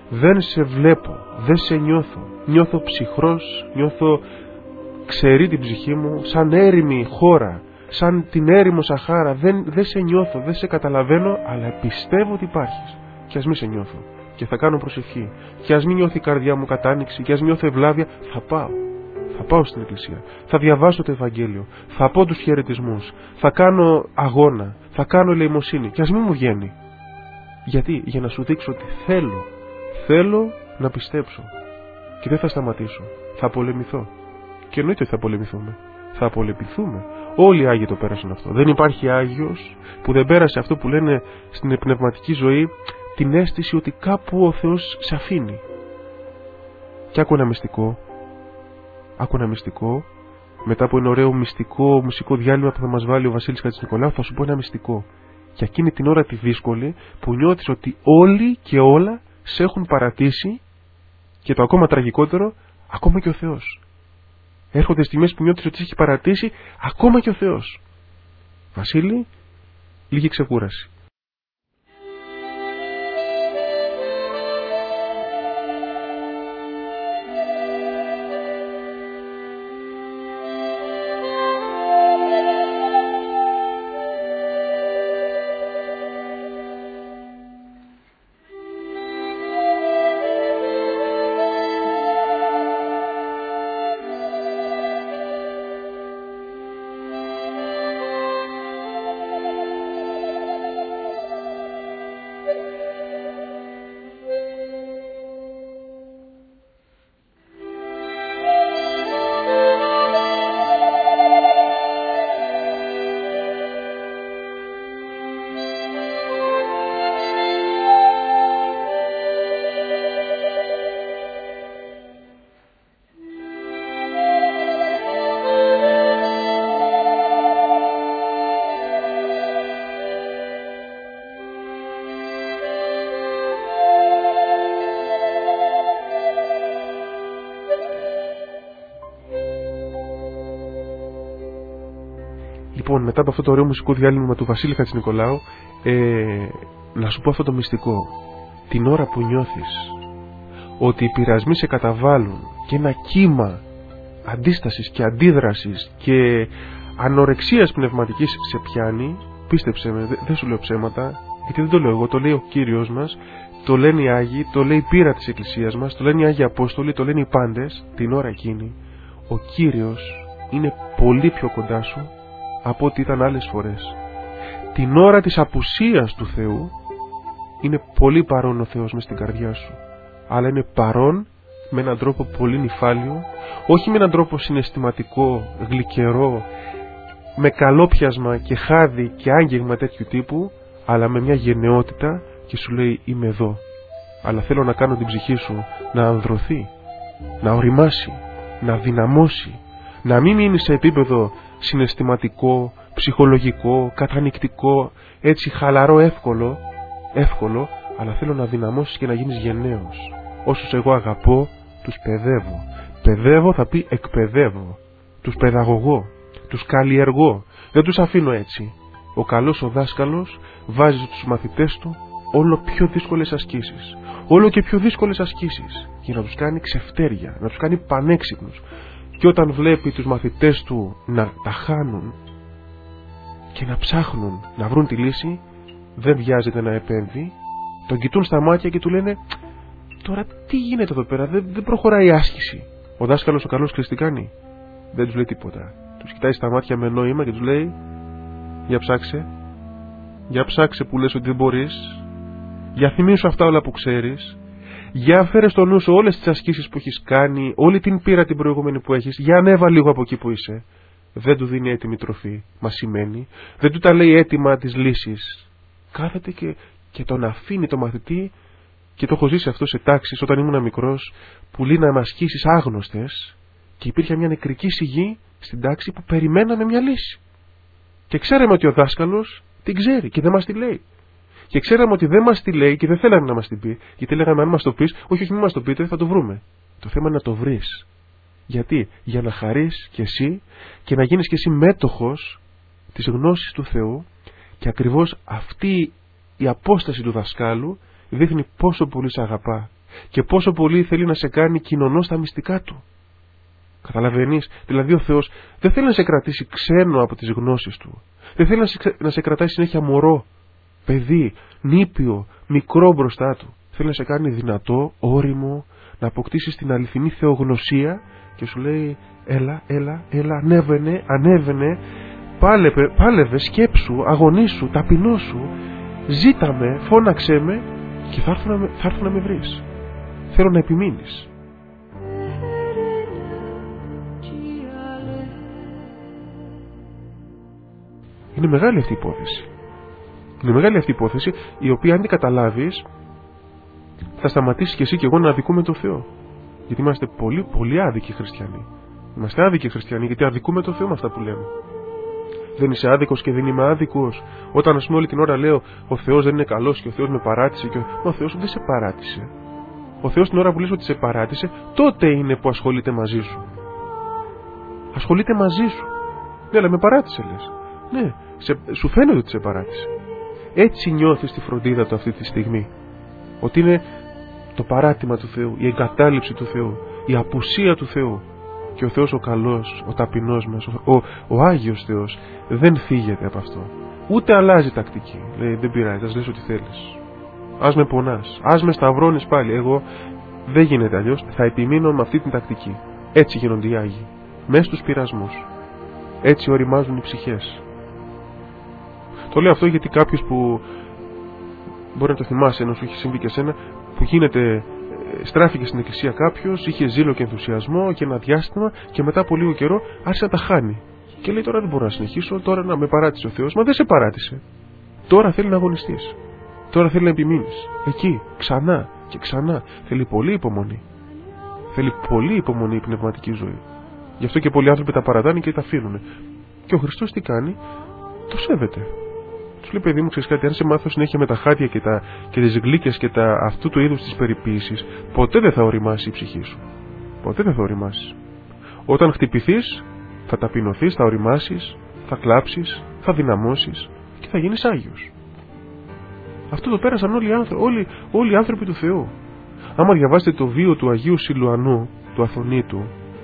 Δεν σε βλέπω, δεν σε νιώθω. Νιώθω ψυχρός, νιώθω ξερή την ψυχή μου, σαν έρημη χώρα, σαν την έρημο Σαχάρα. Δεν, δεν σε νιώθω, δεν σε καταλαβαίνω, αλλά πιστεύω ότι υπάρχεις. Και ας μη σε νιώθω. Και θα κάνω προσευχή. Και ας μην νιώθει η καρδιά μου κατάνοιξη, και ας μην νιώθω ευλάβεια, θα πάω. Θα πάω στην εκκλησία. Θα διαβάσω το Ευαγγέλιο. Θα πω τους χαιρετισμούς. Θα κάνω αγώνα. Θα κάνω ελεημοσύνη. Και ας μην μου βγαίνει. Γιατί? Για να σου δείξω ότι θέλω. Θέλω να πιστέψω. Και δεν θα σταματήσω. Θα πολεμηθώ. Και εννοείται ότι θα πολεμηθούμε. Θα πολεμηθούμε. Όλοι οι Άγιοι το πέρασαν αυτό. Δεν υπάρχει Άγιος που δεν πέρασε αυτό που λένε στην πνευματική ζωή, την αίσθηση ότι κάπου ο Θεός σε αφήνει. Και άκου ένα μυστικό. Άκου ένα μυστικό. Μετά από ένα ωραίο μυστικό μουσικό διάλειμμα που θα μας βάλει ο Βασίλης Χατζηνικολάου, θα σου πω ένα μυστικό. Για εκείνη την ώρα τη δύσκολη που νιώθεις ότι όλοι και όλα σε έχουν παρατήσει, και το ακόμα τραγικότερο, ακόμα και ο Θεός. Έρχονται στιγμές που νιώθεις ότι σε έχει παρατήσει ακόμα και ο Θεός. Βασίλη, λίγη ξεκούραση. Λοιπόν, μετά από αυτό το ωραίο μουσικό διάλειμμα του Βασίλη Χατζηνικολάου, ε, να σου πω αυτό το μυστικό. Την ώρα που νιώθεις ότι οι πειρασμοί σε καταβάλουν και ένα κύμα αντίστασης και αντίδρασης και ανορεξίας πνευματικής σε πιάνει, πίστεψε με, δεν δε σου λέω ψέματα, γιατί δεν το λέω εγώ, το λέει ο Κύριος μας, το λένε οι Άγιοι, το λέει η πείρα της Εκκλησίας μας, το λένε οι Άγιοι Απόστολοι, το λένε οι πάντες. Την ώρα εκείνη ο Κύριος είναι πολύ πιο κοντά σου από ό,τι ήταν άλλες φορές. Την ώρα της απουσίας του Θεού είναι πολύ παρόν ο Θεός μες στην καρδιά σου, αλλά είναι παρόν με έναν τρόπο πολύ νυφάλιο, όχι με έναν τρόπο συναισθηματικό, γλυκερό, με καλόπιασμα και χάδι και άγγιγμα τέτοιου τύπου, αλλά με μια γενναιότητα, και σου λέει είμαι εδώ, αλλά θέλω να κάνω την ψυχή σου να ανδρωθεί, να οριμάσει, να δυναμώσει, να μην μείνει σε επίπεδο συναισθηματικό, ψυχολογικό, κατανυκτικό, έτσι χαλαρό, εύκολο, εύκολο, αλλά θέλω να δυναμώσεις και να γίνεις γενναίος. Όσους εγώ αγαπώ, τους παιδεύω. Παιδεύω θα πει εκπαιδεύω. Τους παιδαγωγώ, τους καλλιεργώ. Δεν τους αφήνω έτσι. Ο καλός ο δάσκαλος βάζει στους μαθητές του όλο πιο δύσκολες ασκήσεις. Όλο και πιο δύσκολες ασκήσεις. Για να τους κάνει ξεφτέρια, να τους κάνει πανέξυπνους. Και όταν βλέπει τους μαθητές του να τα χάνουν και να ψάχνουν να βρουν τη λύση, δεν βιάζεται να επέμβει, τον κοιτούν στα μάτια και του λένε τώρα τι γίνεται εδώ πέρα, δεν, δεν προχωράει η άσκηση. Ο δάσκαλος ο καλός ξέρεις τι κάνει? Δεν τους λέει τίποτα. Τους κοιτάει στα μάτια με νόημα και τους λέει για ψάξε, για ψάξε που λες ότι δεν μπορείς, για θυμίσου αυτά όλα που ξέρεις, για φέρε στο νου σου όλες τις ασκήσεις που έχεις κάνει, όλη την πείρα την προηγούμενη που έχεις, για ανέβα λίγο από εκεί που είσαι. Δεν του δίνει έτοιμη τροφή, μα σημαίνει, δεν του τα λέει έτοιμα τις λύσεις. Κάθεται και, και τον αφήνει το μαθητή, και το έχω ζήσει αυτό σε τάξεις όταν ήμουν μικρός, που λέει να με ασκήσεις άγνωστες, και υπήρχε μια νεκρική σιγή στην τάξη που περιμέναμε μια λύση. Και ξέραμε ότι ο δάσκαλος την ξέρει και δεν μας τη λέει. Και ξέραμε ότι δεν μας τη λέει και δεν θέλαμε να μας την πει, γιατί λέγαμε αν μας το πεις, όχι, όχι, μην μας το πείτε, θα το βρούμε. Το θέμα είναι να το βρεις. Γιατί? Για να χαρείς κι εσύ και να γίνεις κι εσύ μέτοχος της γνώσης του Θεού, και ακριβώς αυτή η απόσταση του δασκάλου δείχνει πόσο πολύ σε αγαπά και πόσο πολύ θέλει να σε κάνει κοινωνό στα μυστικά του. Καταλαβαίνεις? Δηλαδή ο Θεός δεν θέλει να σε κρατήσει ξένο από τις γνώσεις του. Δεν θέλει να σε, να σε κρατάει συνέχεια μωρό, παιδί, νήπιο, μικρό μπροστά του. Θέλει να σε κάνει δυνατό, όριμο, να αποκτήσεις την αληθινή θεογνωσία και σου λέει έλα, έλα, έλα, ανέβαινε, ανέβαινε, πάλευε, πάλευε, σκέψου, αγωνίσου, ταπεινώσου, ζήτα με, φώναξέ με και θα έρθω να με, θα έρθω να με βρεις. Θέλω να επιμείνεις. Είναι μεγάλη αυτή η υπόθεση. Είναι μεγάλη αυτή η υπόθεση, η οποία αν την καταλάβεις, θα σταματήσει και εσύ και εγώ να αδικούμε τον Θεό. Γιατί είμαστε πολύ, πολύ άδικοι χριστιανοί. Είμαστε άδικοι χριστιανοί γιατί αδικούμε τον Θεό με αυτά που λέμε. Δεν είσαι άδικος και δεν είμαι άδικος. Όταν, ας πούμε, όλη την ώρα λέω ο Θεός δεν είναι καλός και ο Θεός με παράτησε. Και ο, ο Θεός δεν σε παράτησε. Ο Θεός την ώρα που λες ότι σε παράτησε, τότε είναι που ασχολείται μαζί σου. Ασχολείται μαζί σου. Ναι, αλλά με παράτησε λες. Ναι, σε, σου φαίνεται ότι σε παράτησε. Έτσι νιώθεις τη φροντίδα του αυτή τη στιγμή. Ότι είναι το παράτημα του Θεού, η εγκατάλειψη του Θεού, η απουσία του Θεού. Και ο Θεός ο καλός, ο ταπεινός μας, ο, ο, ο Άγιος Θεός δεν φύγεται από αυτό. Ούτε αλλάζει τακτική. Λέει δεν πειράζει, ας λες ό,τι θέλεις. Ας με πονάς, ας με σταυρώνεις πάλι. Εγώ δεν γίνεται αλλιώς, θα επιμείνω με αυτή την τακτική. Έτσι γίνονται οι Άγιοι. Μες στους πειρασμούς. Έτσι οριμάζουν οι ψυχές. Το λέω αυτό γιατί κάποιος που μπορεί να το θυμάσαι, ενώ σου έχει συμβεί και σένα, που γίνεται, στράφηκε στην εκκλησία κάποιος, είχε ζήλο και ενθουσιασμό και ένα διάστημα και μετά από λίγο καιρό άρχισε να τα χάνει. Και λέει τώρα δεν μπορώ να συνεχίσω, τώρα να με παράτησε ο Θεός. Μα δεν σε παράτησε. Τώρα θέλει να αγωνιστείς. Τώρα θέλει να επιμείνεις. Εκεί, ξανά και ξανά. Θέλει πολύ υπομονή. Θέλει πολύ υπομονή η πνευματική ζωή. Γι' αυτό και πολλοί άνθρωποι τα παρατάνε και τα αφήνουν. Και ο Χριστός τι κάνει? Το σέβεται. Του λέει παιδί μου, ξέρεις κάτι, αν σε μάθω συνέχεια με τα χάτια και, τα, και τις γλύκες και τα, αυτού του είδους της περιποίησης, ποτέ δεν θα οριμάσει η ψυχή σου. Ποτέ δεν θα οριμάσει. Όταν χτυπηθείς, θα ταπεινωθείς, θα οριμάσεις, θα κλάψεις, θα δυναμώσεις και θα γίνεις Άγιος. Αυτό το πέρασαν όλοι οι άνθρωποι, όλοι, όλοι οι άνθρωποι του Θεού. Άμα διαβάσετε το βίο του Αγίου Σιλουανού, του Αθωνίτου,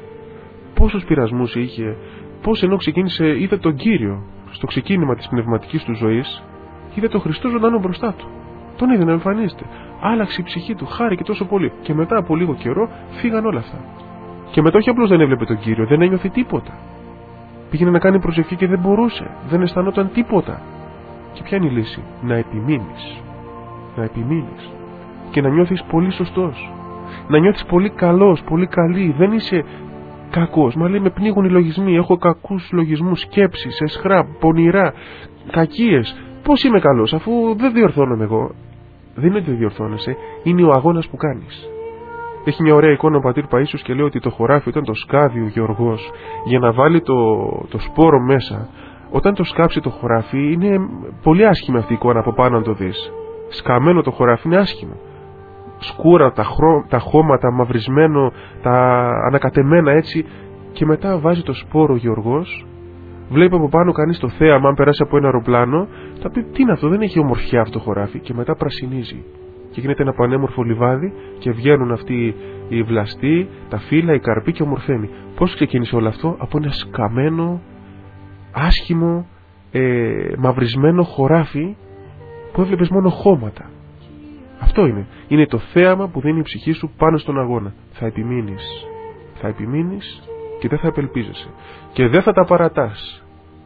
πόσους πειρασμούς είχε, πώς ενώ ξεκίνησε, είδε τον Κύριο. Στο ξεκίνημα της πνευματικής του ζωής, είδε τον Χριστό ζωντανό μπροστά του. Τον είδε να εμφανίζεται. Άλλαξε η ψυχή του, χάρηκε τόσο πολύ. Και μετά από λίγο καιρό φύγαν όλα αυτά. Και μετά όχι απλώς δεν έβλεπε τον Κύριο, δεν ένιωθε τίποτα. Πήγαινε να κάνει προσευχή και δεν μπορούσε. Δεν αισθανόταν τίποτα. Και ποια είναι η λύση? Να επιμείνεις. Να επιμείνεις. Και να νιώθεις πολύ σωστός. Να νιώθεις πολύ καλός, πολύ καλή. Δεν είσαι κακός. Μα λέει με πνίγουν οι λογισμοί. Έχω κακούς λογισμούς, σκέψεις, εσχρά, πονηρά, κακίες. Πώς είμαι καλός αφού δεν διορθώνομαι εγώ? Δεν είναι ότι δεν διορθώνεσαι. Είναι ο αγώνας που κάνεις. Έχει μια ωραία εικόνα ο πατήρ Παΐσιος και λέει ότι το χωράφι όταν το σκάβει ο Γεωργός για να βάλει το, το σπόρο μέσα, όταν το σκάψει το χωράφι, είναι πολύ άσχημη αυτή η εικόνα από πάνω να το δεις. Σκαμμένο το χωράφι είναι άσχημο. Σκούρα, τα, χρώ, τα χώματα, μαυρισμένο, τα ανακατεμένα έτσι, και μετά βάζει το σπόρο ο Γεωργός, βλέπει από πάνω κανείς το θέαμα, αν περάσει από ένα αεροπλάνο, θα πει τι είναι αυτό, δεν έχει ομορφιά αυτό το χωράφι, και μετά πρασινίζει. Και γίνεται ένα πανέμορφο λιβάδι και βγαίνουν αυτοί οι βλαστοί, τα φύλλα, οι καρποί και ομορφαίνει. Πώς ξεκίνησε όλο αυτό? Από ένα σκαμμένο, άσχημο, ε, μαυρισμένο χωράφι που έβλεπες μόνο χώματα. Αυτό είναι. Είναι το θέαμα που δίνει η ψυχή σου πάνω στον αγώνα. Θα επιμείνεις. Θα επιμείνεις και δεν θα απελπίζεσαι. Και δεν θα τα παρατάς.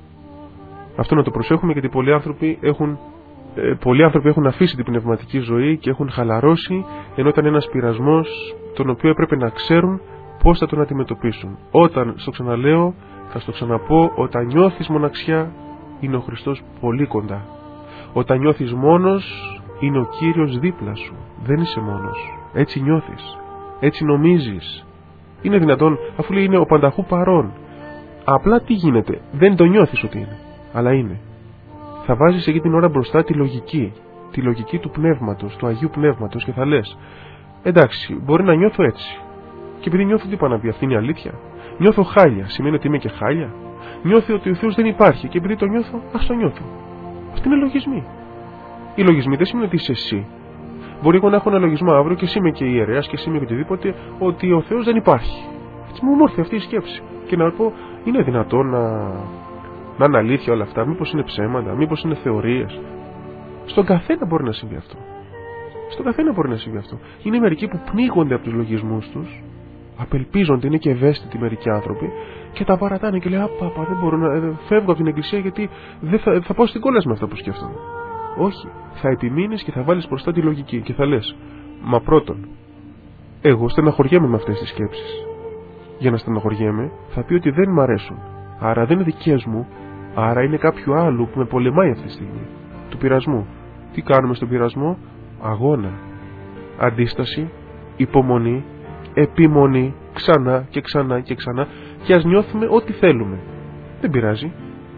Αυτό να το προσέχουμε, γιατί πολλοί άνθρωποι έχουν, ε, πολλοί άνθρωποι έχουν αφήσει την πνευματική ζωή και έχουν χαλαρώσει, ενώ ήταν ένας πειρασμός τον οποίο έπρεπε να ξέρουν πώς θα τον αντιμετωπίσουν. Όταν, στο ξαναλέω, θα στο ξαναπώ, όταν νιώθεις μοναξιά, είναι ο Χριστός πολύ κοντά. Όταν νιώθεις μόνος, είναι ο Κύριος δίπλα σου. Δεν είσαι μόνος. Έτσι νιώθεις. Έτσι νομίζεις. Είναι δυνατόν, αφού λέει είναι ο πανταχού παρών. Απλά τι γίνεται? Δεν το νιώθεις ότι είναι. Αλλά είναι. Θα βάζεις εκεί την ώρα μπροστά τη λογική. Τη λογική του πνεύματος, του Αγίου Πνεύματος, και θα λες εντάξει, μπορεί να νιώθω έτσι. Και επειδή νιώθω τι πάει να πει, αυτή είναι η αλήθεια? Νιώθω χάλια. Σημαίνει ότι είμαι και χάλια? Νιώθω ότι ο Θεός δεν υπάρχει και επειδή το νιώθω, ας το νιώθω. Αυτή είναι λογισμοί. Οι λογισμοί δεν σημαίνει ότι είσαι εσύ. Μπορεί εγώ να έχω ένα λογισμό αύριο και εσύ είμαι και ιερέας και εσύ είμαι και οτιδήποτε, ότι ο Θεός δεν υπάρχει. Έτσι μου ήρθε αυτή η σκέψη. Και να πω, είναι δυνατόν να, να είναι αλήθεια όλα αυτά, μήπως είναι ψέματα, μήπως είναι θεωρίες. Στον καθένα μπορεί να συμβεί αυτό. Στον καθένα μπορεί να συμβεί αυτό. Είναι μερικοί που πνίγονται από τους λογισμούς τους, απελπίζονται, είναι και ευαίσθητοι μερικοί άνθρωποι και τα παρατάνε και λέει: Απαπα, δεν μπορώ να ε, φεύγω από την εκκλησία γιατί δεν θα, θα πάω στην κόλαση με αυτά που σκέφτομαι. Όχι, θα επιμείνεις και θα βάλεις μπροστά τη λογική και θα λες: Μα πρώτον, εγώ στεναχωριέμαι με αυτές τις σκέψεις. Για να στεναχωριέμαι, θα πει ότι δεν μ' αρέσουν. Άρα δεν είναι δικές μου, άρα είναι κάποιου άλλου που με πολεμάει αυτή τη στιγμή. Του πειρασμού. Τι κάνουμε στον πειρασμό? Αγώνα. Αντίσταση, υπομονή, επιμονή, ξανά και ξανά και ξανά, και ας νιώθουμε ό,τι θέλουμε. Δεν πειράζει.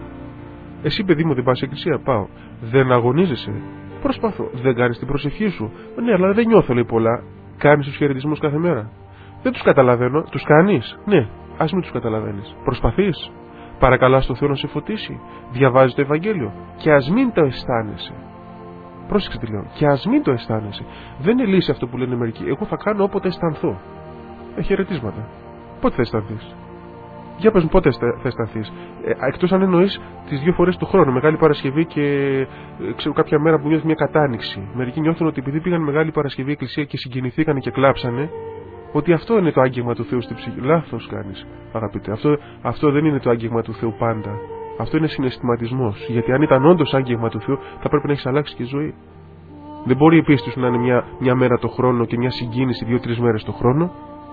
Εσύ, παιδί μου, δεν πας εκκλησία? Πάω. Δεν αγωνίζεσαι? Προσπαθώ. Δεν κάνεις την προσευχή σου? Ναι, αλλά δεν νιώθω, λέει, πολλά. Κάνεις τους χαιρετισμούς κάθε μέρα? Δεν τους καταλαβαίνω. Τους κάνεις? Ναι, ας μην τους καταλαβαίνεις. Προσπαθείς? Παρακαλάς τον Θεό να σε φωτίσει? Διαβάζεις το Ευαγγέλιο? Και ας μην το αισθάνεσαι. Πρόσεξε τι λέω. Και ας μην το αισθάνεσαι. Δεν είναι λύση αυτό που λένε μερικοί. Εγώ θα κάνω όποτε αισθανθώ. Ε, χαιρετίσματα. Πότε θα αισθανθείς? Για πες μου, πότε θα αισθανθείς? Ε, εκτός αν εννοείς τις δύο φορές του χρόνου, Μεγάλη Παρασκευή και ε, ξέρω κάποια μέρα που νιώθει μια κατάνοιξη. Μερικοί νιώθουν ότι επειδή πήγαν Μεγάλη Παρασκευή εκκλησία και συγκινηθήκαν και κλάψανε, ότι αυτό είναι το άγγιγμα του Θεού στην ψυχή. Λάθος κάνεις, αγαπητέ. Αυτό, αυτό δεν είναι το άγγιγμα του Θεού πάντα. Αυτό είναι συναισθηματισμός. Γιατί αν ήταν όντως άγγιγμα του Θεού, θα πρέπει να έχεις αλλάξει και ζωή. Δεν μπορεί η πίστη σου να είναι μια, μια μέρα το χρόνο και μια συγκίνηση δύο-τρεις μέρες το χρόνο.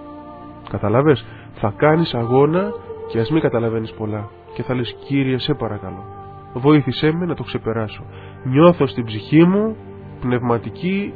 Καταλάβες? Θα κάνεις αγώνα και ας μην καταλαβαίνεις πολλά. Και θα λες: Κύριε, σε παρακαλώ, βοήθησέ με να το ξεπεράσω. Νιώθω στην ψυχή μου πνευματική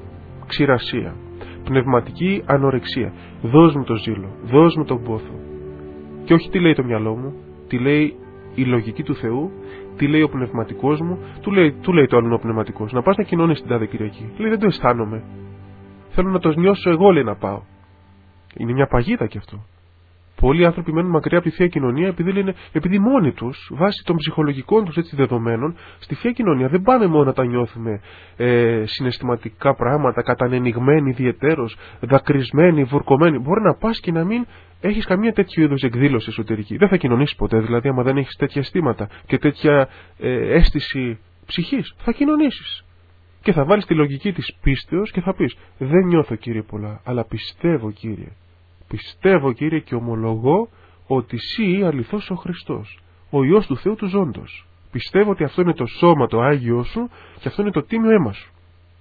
ξηρασία, πνευματική ανορεξία. Δώσ' μου το ζήλο, δώσ' μου τον πόθο. Και όχι τι λέει το μυαλό μου, τι λέει η λογική του Θεού, τι λέει ο πνευματικός μου, του λέει, του λέει το άλλο ο πνευματικός. Να πας να κοινώνεις την τάδε Κυριακή. Λέει: δεν το αισθάνομαι. Θέλω να το νιώσω εγώ, λέει, να πάω. Είναι μια παγίδα κι αυτό. Πολλοί άνθρωποι μένουν μακριά από τη Θεία Κοινωνία επειδή, λένε, επειδή μόνοι τους, βάσει των ψυχολογικών τους έτσι δεδομένων, στη Θεία Κοινωνία δεν πάμε μόνο να τα νιώθουμε ε, συναισθηματικά πράγματα, κατανενιγμένοι ιδιαιτέρως, δακρυσμένοι, βουρκωμένοι. Μπορεί να πας και να μην έχεις καμία τέτοιου είδους εκδήλωση εσωτερική. Δεν θα κοινωνήσεις ποτέ, δηλαδή, άμα δεν έχεις τέτοια αισθήματα και τέτοια ε, αίσθηση ψυχής. Θα κοινωνήσεις. Και θα βάλεις τη λογική της πίστεως και θα πεις: δεν νιώθω, Κύριε, πολλά, αλλά πιστεύω, Κύριε. Πιστεύω, Κύριε, και ομολογώ ότι εσύ αληθώς ο Χριστός, ο Υιός του Θεού του Ζώντος. Πιστεύω ότι αυτό είναι το σώμα το Άγιο σου και αυτό είναι το τίμιο αίμα σου.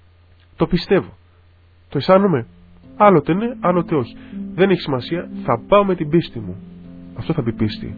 Το πιστεύω. Το αισθάνομαι? Άλλοτε ναι, άλλοτε όχι. Δεν έχει σημασία, θα πάω με την πίστη μου. Αυτό θα πει πίστη.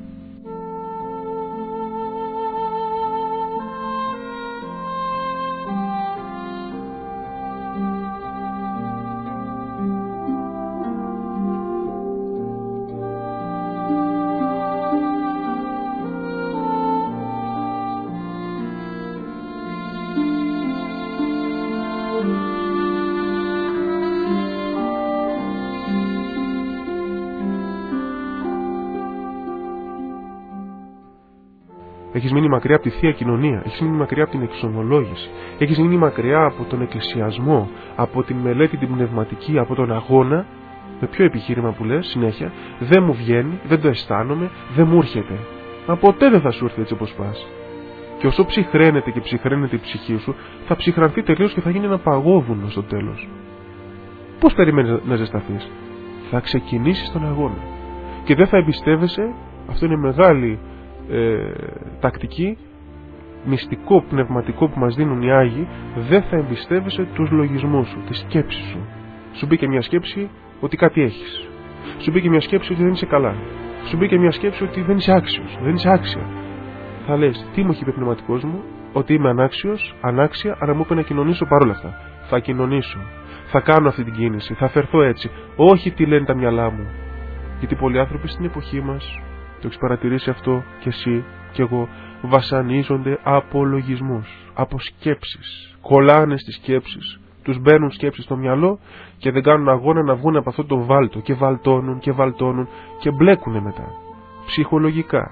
Έχεις μείνει μακριά από τη Θεία Κοινωνία, έχεις μείνει μακριά από την εξομολόγηση, έχεις μείνει μακριά από τον εκκλησιασμό, από τη μελέτη την πνευματική, από τον αγώνα. Με ποιο επιχείρημα που λες συνέχεια? Δεν μου βγαίνει, δεν το αισθάνομαι, δεν μου έρχεται. Μα ποτέ δεν θα σου έρθει έτσι όπως πας. Και όσο ψυχραίνεται και ψυχραίνεται η ψυχή σου, θα ψυχρανθεί τελείως και θα γίνει ένα παγόβουνο στο τέλος. Πώς περιμένεις να ζεσταθείς? Θα ξεκινήσεις τον αγώνα. Και δεν θα εμπιστεύεσαι, αυτό είναι μεγάλη Ε, τακτική, μυστικό, πνευματικό που μας δίνουν οι Άγιοι, δεν θα εμπιστεύεσαι τους λογισμούς σου, τη σκέψη σου. Σου μπήκε μια σκέψη ότι κάτι έχεις. Σου μπήκε μια σκέψη ότι δεν είσαι καλά. Σου μπήκε μια σκέψη ότι δεν είσαι άξιος, δεν είσαι άξια. Θα λες: τι μου έχει πει ο πνευματικός μου? Ότι είμαι ανάξιος, ανάξια, αλλά μου είπε να κοινωνήσω παρόλα αυτά. Θα κοινωνήσω. Θα κάνω αυτή την κίνηση. Θα φερθώ έτσι. Όχι τι λένε τα μυαλά μου. Γιατί πολλοί άνθρωποι στην εποχή μας, το έχεις παρατηρήσει αυτό κι εσύ κι εγώ, βασανίζονται από λογισμούς, από σκέψεις. Κολλάνε στις σκέψεις, τους μπαίνουν σκέψεις στο μυαλό και δεν κάνουν αγώνα να βγουν από αυτό το βάλτο και βαλτώνουν και βαλτώνουν και μπλέκουνε μετά. Ψυχολογικά,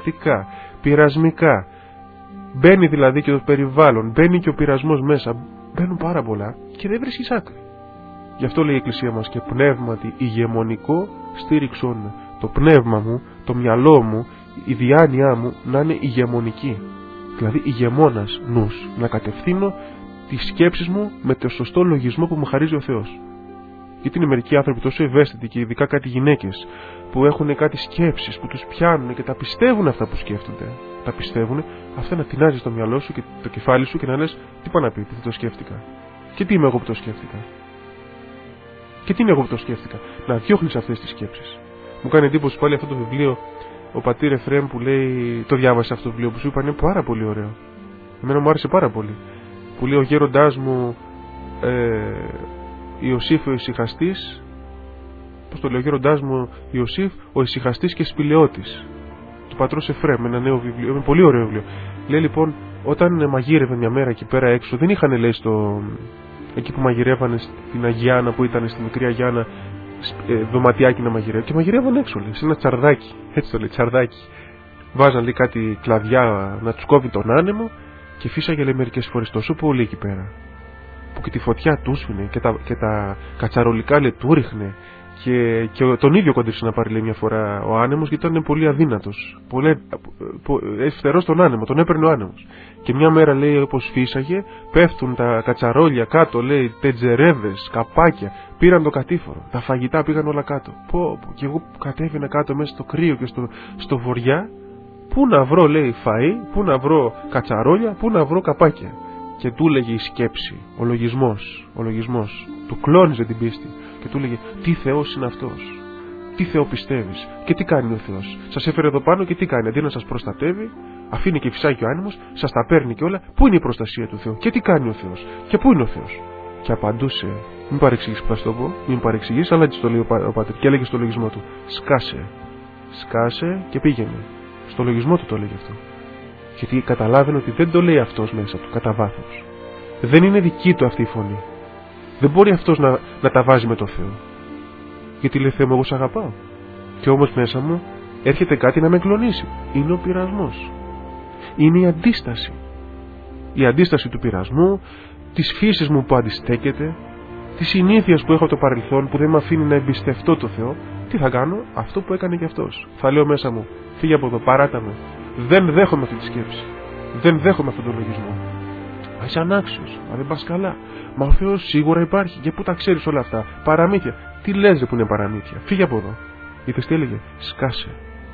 συναισθηματικά, πειρασμικά. Μπαίνει δηλαδή και το περιβάλλον, μπαίνει και ο πειρασμός μέσα. μπαίνουν πάρα πολλά και δεν βρίσκεις άκρη. Γι' αυτό λέει η Εκκλησία μας και πνεύματι ηγεμονικό στήριξόν με. Το πνεύμα μου, το μυαλό μου, η διάνοιά μου να είναι ηγεμονική. Δηλαδή ηγεμόνας νους. Να κατευθύνω τις σκέψεις μου με το σωστό λογισμό που μου χαρίζει ο Θεός. Γιατί είναι μερικοί άνθρωποι τόσο ευαίσθητοι και ειδικά κάτι γυναίκες που έχουν κάτι σκέψεις που τους πιάνουν και τα πιστεύουν αυτά που σκέφτονται. Τα πιστεύουν, αυτά να τεινάζει στο μυαλό σου και το κεφάλι σου και να λες τι πάει να πει, τι το σκέφτηκα. Και τι είμαι εγώ που το σκέφτηκα. Και τι είναι εγώ που το σκέφτηκα. Να διώχνεις αυτές τις σκέψεις. Μου κάνει εντύπωση πάλι αυτό το βιβλίο, ο πατήρ Εφραίμ που λέει, το διάβασε αυτό το βιβλίο που σου είπα, είναι πάρα πολύ ωραίο. Εμένα μου άρεσε πάρα πολύ. Που λέει ο γέροντάς μου ε, Ιωσήφ ο ησυχαστής, πώς το λέει, ο γέροντάς μου Ιωσήφ ο ησυχαστής και σπηλαιώτης, του πατρός Εφραίμ, ένα νέο βιβλίο, είναι πολύ ωραίο βιβλίο. Λέει λοιπόν, όταν μαγείρευε μια μέρα εκεί πέρα έξω, δεν είχαν λέει στο, εκεί που μαγειρεύανε στην Αγιάνα που ήταν στη μικρή Αγιάνα, ε, δωματιάκι να μαγειρεύει, και μαγειρεύαν έξω, λέει, σε ένα τσαρδάκι, έτσι το λέει, τσαρδάκι. Βάζαν λέει κάτι κλαδιά να τους κόβει τον άνεμο και φύσαγε λέει μερικές φορές τόσο πολύ εκεί πέρα, που και τη φωτιά του σφινε και τα, και τα κατσαρολικά λέει του ρίχνε και, και τον ίδιο κόντεψε να πάρει λέει μια φορά ο άνεμος, γιατί ήταν πολύ αδύνατος, πολύ φτερός τον άνεμο, τον έπαιρνε ο άνεμος. Και μια μέρα λέει όπως φύσαγε, πέφτουν τα κατσαρόλια κάτω, λέει τετζερέδες, καπάκια, πήραν το κατήφορο, τα φαγητά πήγαν όλα κάτω. Πω, πω. Και εγώ κατέβαινα κάτω μέσα στο κρύο και στο, στο βοριά, πού να βρω λέει φαΐ, πού να βρω κατσαρόλια, πού να βρω καπάκια. Και του έλεγε η σκέψη, ο λογισμός, ο λογισμός, του κλώνιζε την πίστη και του έλεγε τι Θεός είναι αυτός, τι Θεό πιστεύεις και τι κάνει ο Θεός. Σας έφερε εδώ πάνω και τι κάνει, αντί να σας προστατεύει, αφήνει και φυσάει ο άνεμος, σας τα παίρνει και όλα. Πού είναι η προστασία του Θεού και τι κάνει ο Θεός και πού είναι ο Θεός. Και απαντούσε, μην παρεξηγείς που θα σου το πω, μην παρεξηγείς, αλλά έτσι το λέει ο, πα, ο πατέρ, και έλεγε στο λογισμό του, σκάσε, σκάσε και πήγαινε. Στο λογισμό του το έλεγε αυτό. Γιατί καταλάβαινε ότι δεν το λέει αυτός μέσα του, κατά βάθος. Δεν είναι δική του αυτή η φωνή. Δεν μπορεί αυτός να, να τα βάζει με το Θεό. Γιατί λέει Θεέ μου, εγώ σ' αγαπάω. Και όμως μέσα μου έρχεται κάτι να με κλονίσει. Είναι ο πειρασμός. Είναι η αντίσταση. Η αντίσταση του πειρασμού, της φύσης μου που αντιστέκεται, της συνήθειας που έχω το παρελθόν που δεν με αφήνει να εμπιστευτώ το Θεό. Τι θα κάνω, αυτό που έκανε και αυτός. Θα λέω μέσα μου, φύγε από εδώ, παράτα με. Δεν δέχομαι αυτή τη σκέψη. Δεν δέχομαι αυτόν τον λογισμό. Μα είσαι ανάξιος, μα δεν πας καλά. Μα ο Θεός σίγουρα υπάρχει. Και πού τα ξέρεις όλα αυτά, παραμύθια. Τι λες που είναι παραμύθια, φύγε από εδώ. Είδες τι έλεγε, σκάσε.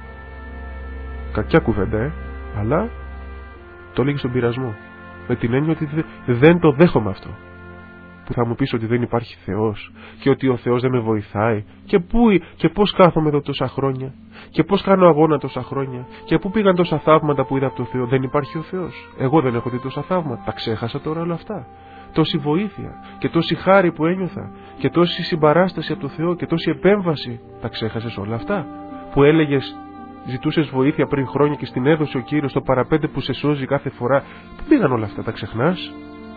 Κακιά κουβέντα, ε, αλλά το έλεγε στον πειρασμό. Με την έννοια ότι δεν το δέχομαι αυτό. Που θα μου πεις ότι δεν υπάρχει Θεός και ότι ο Θεός δεν με βοηθάει και, πού, και πώς κάθομαι εδώ τόσα χρόνια και πώς κάνω αγώνα τόσα χρόνια και πού πήγαν τόσα θαύματα που είδα από το Θεό. Δεν υπάρχει ο Θεός. Εγώ δεν έχω δει τόσα θαύματα. Τα ξέχασα τώρα όλα αυτά. Τόση βοήθεια και τόση χάρη που ένιωθα και τόση συμπαράσταση από το Θεό και τόση επέμβαση. Τα ξέχασες όλα αυτά που έλεγες, ζητούσες βοήθεια πριν χρόνια και στην έδωσε ο Κύριος το παραπέντε που σε σώζει κάθε φορά. Πού πήγαν όλα αυτά, τα ξεχνάς?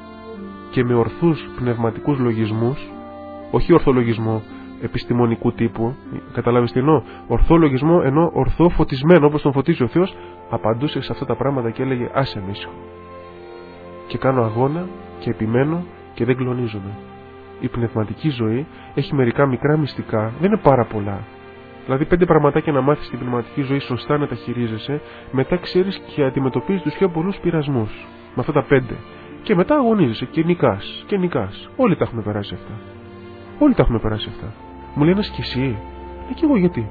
Και με ορθούς πνευματικούς λογισμούς, όχι ορθολογισμό επιστημονικού τύπου, καταλάβεις τι εννοώ, ορθό λογισμό ενώ ορθό φωτισμένο όπως τον φωτίζει ο Θεός, απαντούσε σε αυτά τα πράγματα και έλεγε άσε με ήσυχο. Και κάνω αγώνα και επιμένω και δεν κλονίζομαι. Η πνευματική ζωή έχει μερικά μικρά μυστικά, δεν είναι πάρα πολλά. Δηλαδή πέντε πραγματάκια να μάθεις την πνευματική ζωή σωστά να τα χειρίζεσαι, μετά ξέρεις και αντιμετωπίζεις τους πιο πολλούς πειρασμούς. Με αυτά τα πέντε. Και μετά αγωνίζεσαι και νικάς και νικάς. Όλοι τα έχουμε περάσει αυτά. Όλοι τα έχουμε περάσει αυτά. Μου λέει ένας και εσύ. Ε, και εγώ γιατί.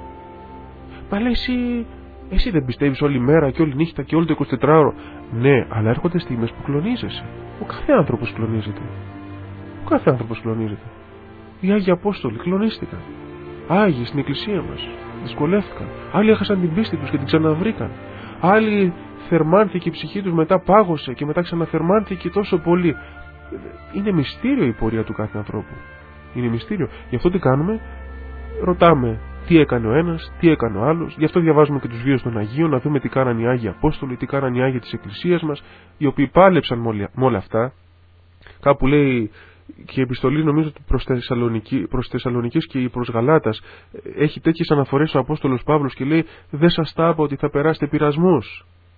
Μα λέει εσύ, εσύ δεν πιστεύεις όλη μέρα και όλη νύχτα και όλο το εικοσιτετράωρο. Ναι, αλλά έρχονται στιγμές που κλονίζεσαι. Ο κάθε άνθρωπος κλονίζεται. Ο κάθε άνθρωπος κλονίζεται. Οι Άγιοι Απόστολοι κλονίστηκαν. Άγιοι στην εκκλησία μας δυσκολεύτηκαν. Άλλοι έχασαν την πίστη τους και την ξαναβρήκαν. Άλλοι θερμάνθηκε η ψυχή τους, μετά πάγωσε και μετά ξαναθερμάνθηκε τόσο πολύ. Είναι μυστήριο η πορεία του κάθε ανθρώπου. Είναι μυστήριο. Γι' αυτό τι κάνουμε, ρωτάμε τι έκανε ο ένας, τι έκανε ο άλλος. Γι' αυτό διαβάζουμε και τους βίους των Αγίων, να δούμε τι κάνανε οι Άγιοι Απόστολοι, τι κάνανε οι Άγιοι της Εκκλησίας μας, οι οποίοι πάλεψαν με όλα αυτά. Κάπου λέει και η επιστολή, νομίζω προς, Θεσσαλονική, προς Θεσσαλονικής και προς Γαλάτας, έχει τέτοιες αναφορές ο Απόστολος Παύλος και λέει δεν σας τα είπα ότι θα περάσετε πειρασμούς.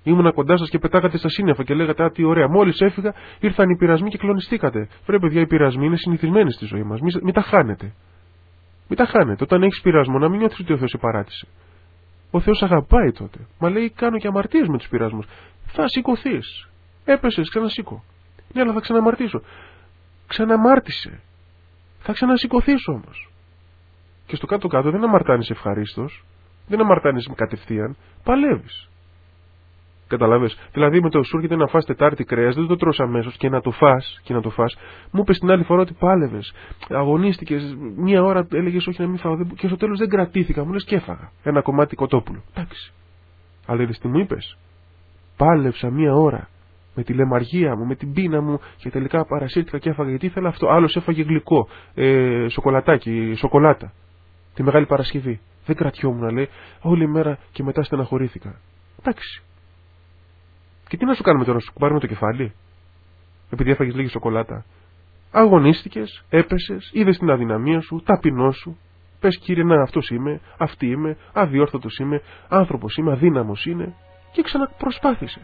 Ήμουνα κοντά σας και πετάγατε στα σύννεφα και λέγατε: Α, τι ωραία. Μόλις έφυγα, ήρθαν οι πειρασμοί και κλονιστήκατε. Βρε, παιδιά, οι πειρασμοί είναι συνηθισμένοι στη ζωή μας. Μην, μην τα χάνετε. Μην τα χάνετε. Όταν έχεις πειρασμό, να μην νιώθεις ότι ο Θεός σε παράτησε. Ο Θεός αγαπάει τότε. Μα λέει: Κάνω και αμαρτίες με τους πειρασμούς. Θα σηκωθείς. Έπεσες, ξανασήκω. Ναι, αλλά θα ξαναμαρτήσω. Ξαναμάρτησε. Θα ξανασηκωθείς όμως. Και στο κάτω-κάτω δεν αμαρτάνεις ευχαρίστως. Δεν αμαρτάνεις κατευθείαν. Παλεύεις. Καταλαβες. Δηλαδή με το σου έρχεται να φας Τετάρτη κρέας, δεν το τρως αμέσως και να το φας, και να το φας. Μου είπες την άλλη φορά ότι πάλευες, αγωνίστηκες, μία ώρα έλεγες όχι να μην φάω και στο τέλος δεν κρατήθηκα, μου λες και έφαγα ένα κομμάτι κοτόπουλο. Εντάξει. Αλλά είδες τι μου είπες. Πάλευσα μία ώρα με τη λεμαργία μου, με την πείνα μου και τελικά παρασύρθηκα και έφαγα γιατί ήθελα αυτό. Άλλος έφαγε γλυκό, ε, σοκολατάκι, σοκολάτα. Τη Μεγάλη Παρασκευή. Δεν κρατιόμουν, λέει, όλη μέρα και μετά στεναχωρήθηκα. Εντάξει. Και τι να σου κάνουμε τώρα, να σου πάρουμε το κεφάλι, επειδή έφαγες λίγη σοκολάτα. Αγωνίστηκες, έπεσες, είδες την αδυναμία σου, ταπεινό σου. Πες, Κύριε, να αυτός είμαι, αυτή είμαι, αδιόρθωτος είμαι, άνθρωπος είμαι, αδύναμος είναι, και ξαναπροσπάθησε.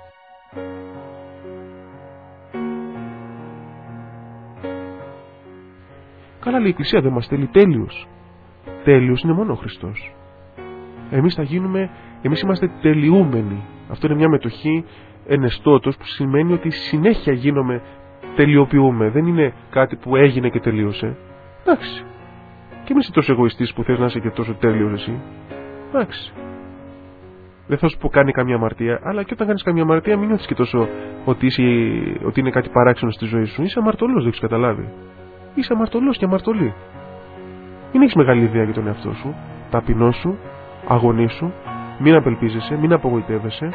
Καλά, λέει η Εκκλησία, δεν μας θέλει τέλειους. Τέλειος είναι μόνο ο Χριστός. Εμείς θα γίνουμε, εμείς είμαστε τελειούμενοι. Αυτό είναι μια μετοχή ενεστώτος που σημαίνει ότι συνέχεια γίνομαι, τελειοποιούμε. Δεν είναι κάτι που έγινε και τελείωσε. Εντάξει. Και μην είσαι τόσο εγωιστής που θες να είσαι και τόσο τέλειος εσύ. Εντάξει. Δεν θα σου πω κάνει καμία αμαρτία, αλλά και όταν κάνεις καμία αμαρτία μην νιώθεις και τόσο ότι, είσαι, ότι είναι κάτι παράξενο στη ζωή σου. Είσαι αμαρτωλός, δεν έχεις καταλάβει. Είσαι αμαρτωλός και αμαρτωλή. Μην έχεις μεγάλη ιδέα για τον εαυτό σου. Ταπεινώσου, αγωνίσου, μην απελπίζεσαι, μην απογοητεύεσαι.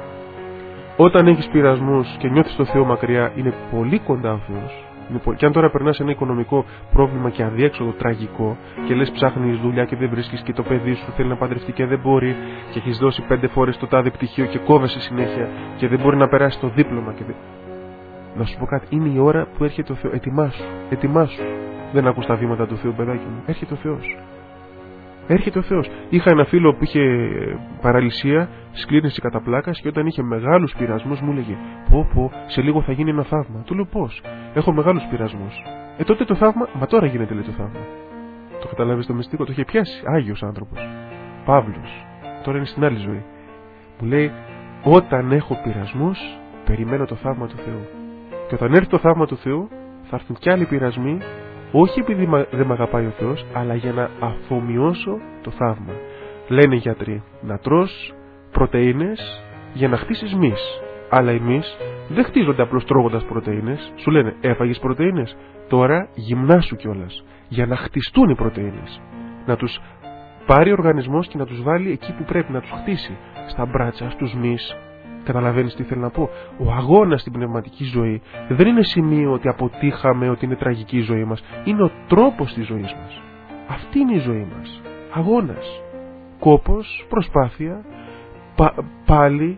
Όταν έχεις πειρασμούς και νιώθεις το Θεό μακριά, είναι πολύ κοντά ο Θεός. Και αν τώρα περνάς ένα οικονομικό πρόβλημα και αδιέξοδο τραγικό και λες ψάχνεις δουλειά και δεν βρίσκεις και το παιδί σου θέλει να παντρευτεί και δεν μπορεί και έχεις δώσει πέντε φορές το τάδε πτυχίο και κόβεσαι συνέχεια και δεν μπορεί να περάσει το δίπλωμα και δεν... Να σου πω κάτι, είναι η ώρα που έρχεται ο Θεός. Ετοιμάσου, ετοιμάσου. Δεν ακούς τα βήματα του Θεού, παιδάκι μου. Έρχεται ο Θεός. Έρχεται ο Θεός. Είχα ένα φίλο που είχε παραλυσία, σκλήρινση κατά πλάκας και όταν είχε μεγάλους πειρασμούς μου έλεγε: Πω, πω, σε λίγο θα γίνει ένα θαύμα. Του λέω: Πώς? Έχω μεγάλους πειρασμούς. Ε, τότε το θαύμα, μα τώρα γίνεται, λέει, το θαύμα. Το καταλάβεις το μυστικό, το είχε πιάσει. Άγιος άνθρωπος. Παύλος. Τώρα είναι στην άλλη ζωή. Μου λέει: Όταν έχω πειρασμούς, περιμένω το θαύμα του Θεού. Και όταν έρθει το θαύμα του Θεού, θα έρθουν κι άλλοι πειρασμοί. Όχι επειδή δεν με αγαπάει ο Θεός, αλλά για να αφομοιώσω το θαύμα. Λένε οι γιατροί να τρως πρωτεΐνες για να χτίσεις μυς. Αλλά οι μυς δεν χτίζονται απλώς τρώγοντας πρωτεΐνες. Σου λένε έφαγες πρωτεΐνες, τώρα γυμνάσου κιόλας για να χτιστούν οι πρωτεΐνες. Να τους πάρει ο οργανισμός και να τους βάλει εκεί που πρέπει, να τους χτίσει. Στα μπράτσα, στους μυς. Καταλαβαίνεις τι θέλω να πω? Ο αγώνας στην πνευματική ζωή δεν είναι σημείο ότι αποτύχαμε, ότι είναι τραγική η ζωή μας. Είναι ο τρόπος της ζωής μας. Αυτή είναι η ζωή μας. Αγώνας. Κόπος, προσπάθεια, πα, πάλι,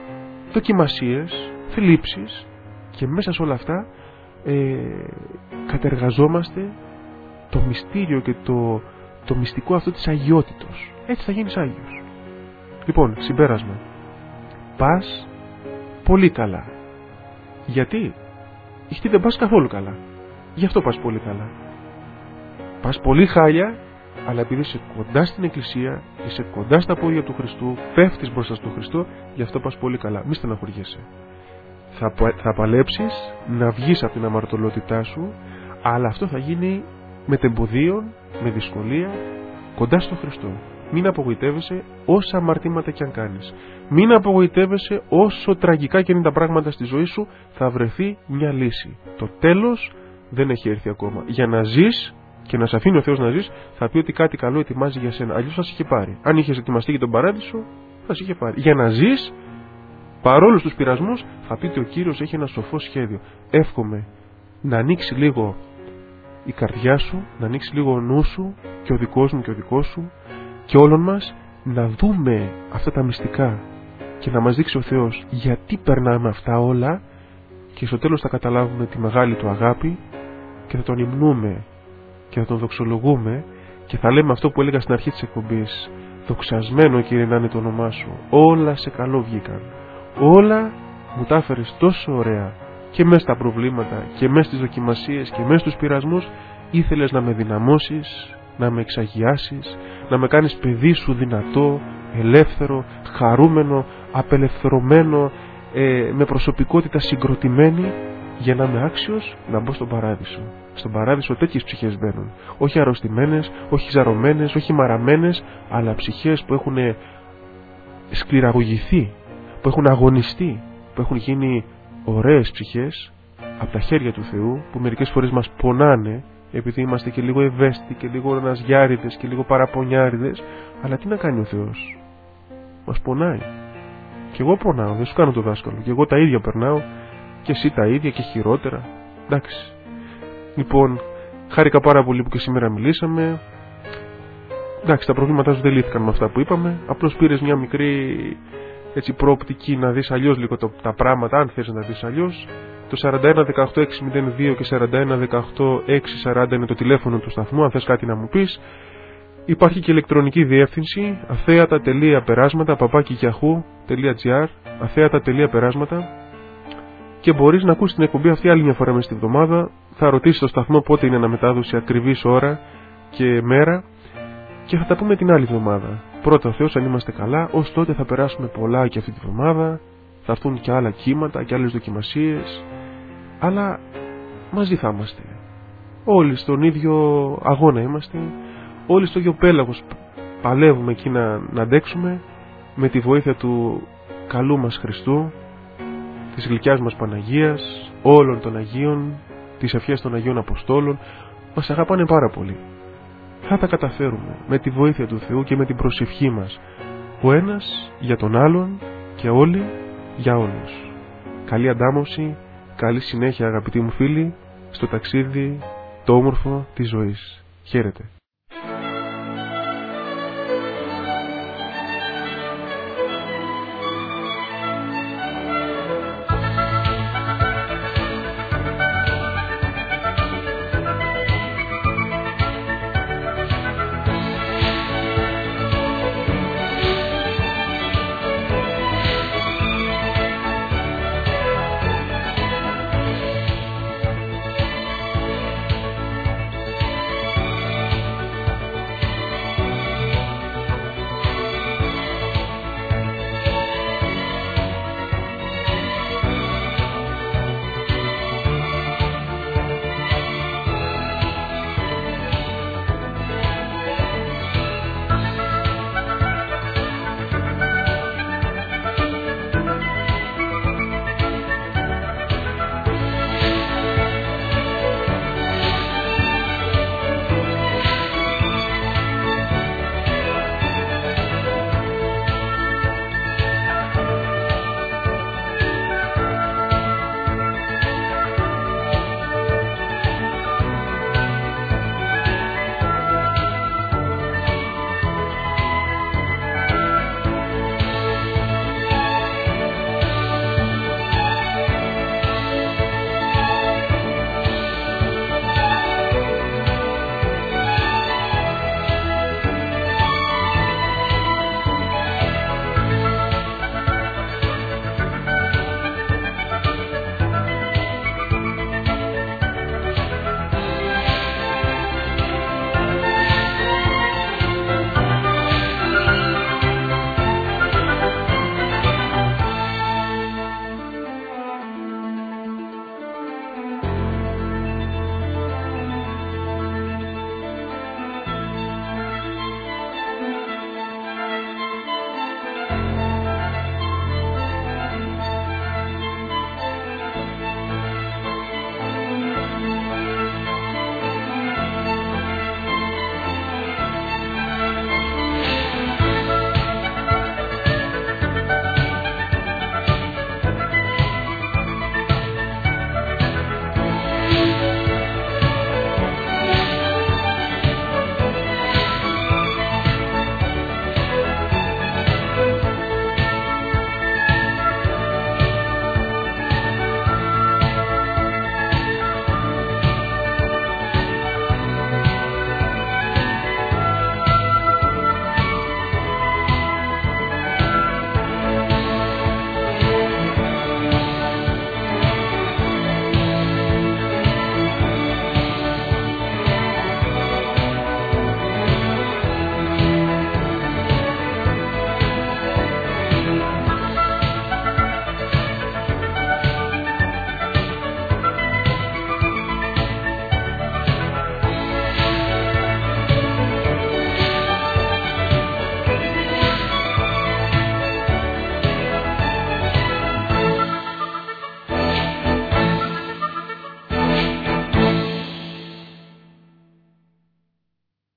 δοκιμασίες, θλίψεις και μέσα σε όλα αυτά ε, κατεργαζόμαστε το μυστήριο και το, το μυστικό αυτό της αγιότητος. Έτσι θα γίνεις Άγιος. Λοιπόν, συμπέρασμα. Πας πολύ καλά. Γιατί? Γιατί δεν πας καθόλου καλά. Γι' αυτό πας πολύ καλά. Πας πολύ χάλια, αλλά επειδή είσαι κοντά στην Εκκλησία, είσαι κοντά στα πόδια του Χριστού, πέφτεις μπροστά στον Χριστό, γι' αυτό πας πολύ καλά. Μη στεναχωριέσαι. Θα, θα παλέψεις να βγεις από την αμαρτωλότητά σου, αλλά αυτό θα γίνει με τεμποδίων, με δυσκολία, κοντά στον Χριστό. Μην απογοητεύεσαι όσα αμαρτήματα κι αν κάνεις. Μην απογοητεύεσαι όσο τραγικά και είναι τα πράγματα στη ζωή σου, θα βρεθεί μια λύση. Το τέλος δεν έχει έρθει ακόμα. Για να ζεις και να σε αφήνει ο Θεός να ζεις, θα πει ότι κάτι καλό ετοιμάζει για σένα. Αλλιώς θα σε είχε πάρει. Αν είχες ετοιμαστεί για τον παράδεισο, θα σε είχε πάρει. Για να ζεις, παρόλους τους πειρασμούς, θα πει ότι ο Κύριος έχει ένα σοφό σχέδιο. Εύχομαι να ανοίξει λίγο η καρδιά σου, να ανοίξει λίγο ο νου σου και ο δικός μου και ο δικός σου και όλων μας, να δούμε αυτά τα μυστικά και να μας δείξει ο Θεός γιατί περνάμε αυτά όλα και στο τέλος θα καταλάβουμε τη μεγάλη του αγάπη και θα τον υμνούμε και θα τον δοξολογούμε και θα λέμε αυτό που έλεγα στην αρχή της εκπομπής: δοξασμένο, Κύριε, να είναι το όνομά σου, όλα σε καλό βγήκαν, όλα μου τα έφερες τόσο ωραία και μέσα στα προβλήματα και μέσα στις δοκιμασίες και μέσα στους πειρασμούς. Ήθελες να με δυναμώσεις, να με εξαγιάσεις, να με κάνεις παιδί σου δυνατό, ελεύθερο, χαρούμενο, απελευθερωμένο, ε, με προσωπικότητα συγκροτημένη, για να είμαι άξιος να μπω στον παράδεισο. Στον παράδεισο τέτοιες ψυχές μπαίνουν. Όχι αρρωστημένες, όχι ζαρωμένες, όχι μαραμένες, αλλά ψυχές που έχουν σκληραγωγηθεί, που έχουν αγωνιστεί, που έχουν γίνει ωραίες ψυχές από τα χέρια του Θεού, που μερικές φορές μας πονάνε, επειδή είμαστε και λίγο ευαίσθητοι και λίγο ναζιάριδες και λίγο παραπονιάριδες. Αλλά τι να κάνει ο Θεός? Μας πονάει. Και εγώ πονάω, δεν σου κάνω το δάσκαλο. Και εγώ τα ίδια περνάω, και εσύ τα ίδια και χειρότερα. Εντάξει. Λοιπόν, χάρηκα πάρα πολύ που και σήμερα μιλήσαμε. Εντάξει, τα προβλήματά σου δεν λύθηκαν με αυτά που είπαμε. Απλώς πήρες μια μικρή έτσι προοπτική να δεις αλλιώς λίγο το, τα πράγματα, αν θες να τα δεις αλλιώς. Το σαράντα ένα δεκαοκτώ έξι μηδέν δύο και σαράντα ένα δεκαοκτώ έξι σαράντα είναι το τηλέφωνο του σταθμού, αν θες κάτι να μου πεις. Υπάρχει και ηλεκτρονική διεύθυνση αθέατα τελεία περάσματα παπάκι γιαχού τελεία τζι άρ, αθέατα τελεία περάσματα, και μπορείς να ακούσεις την εκπομπή αυτή άλλη μια φορά μες τη βδομάδα. Θα ρωτήσεις στο σταθμό πότε είναι αναμετάδοση, ακριβής ώρα και μέρα, και θα τα πούμε την άλλη εβδομάδα. Πρώτα ο Θεός, αν είμαστε καλά. Ως τότε θα περάσουμε πολλά και αυτή τη βδομάδα. Θα έρθουν και άλλα κύματα και άλλες δοκιμασίες. Αλλά μαζί θα είμαστε. Όλοι στον ίδιο αγώνα είμαστε. Όλοι στο ίδιο πέλαγος παλεύουμε εκεί να, να αντέξουμε, με τη βοήθεια του καλού μας Χριστού, της γλυκιάς μας Παναγίας, όλων των Αγίων, της ευχές των Αγίων Αποστόλων. Μας αγαπάνε πάρα πολύ. Θα τα καταφέρουμε με τη βοήθεια του Θεού και με την προσευχή μας, ο ένας για τον άλλον και όλοι για όλους. Καλή αντάμωση, καλή συνέχεια αγαπητοί μου φίλοι, στο ταξίδι το όμορφο της ζωής. Χαίρετε.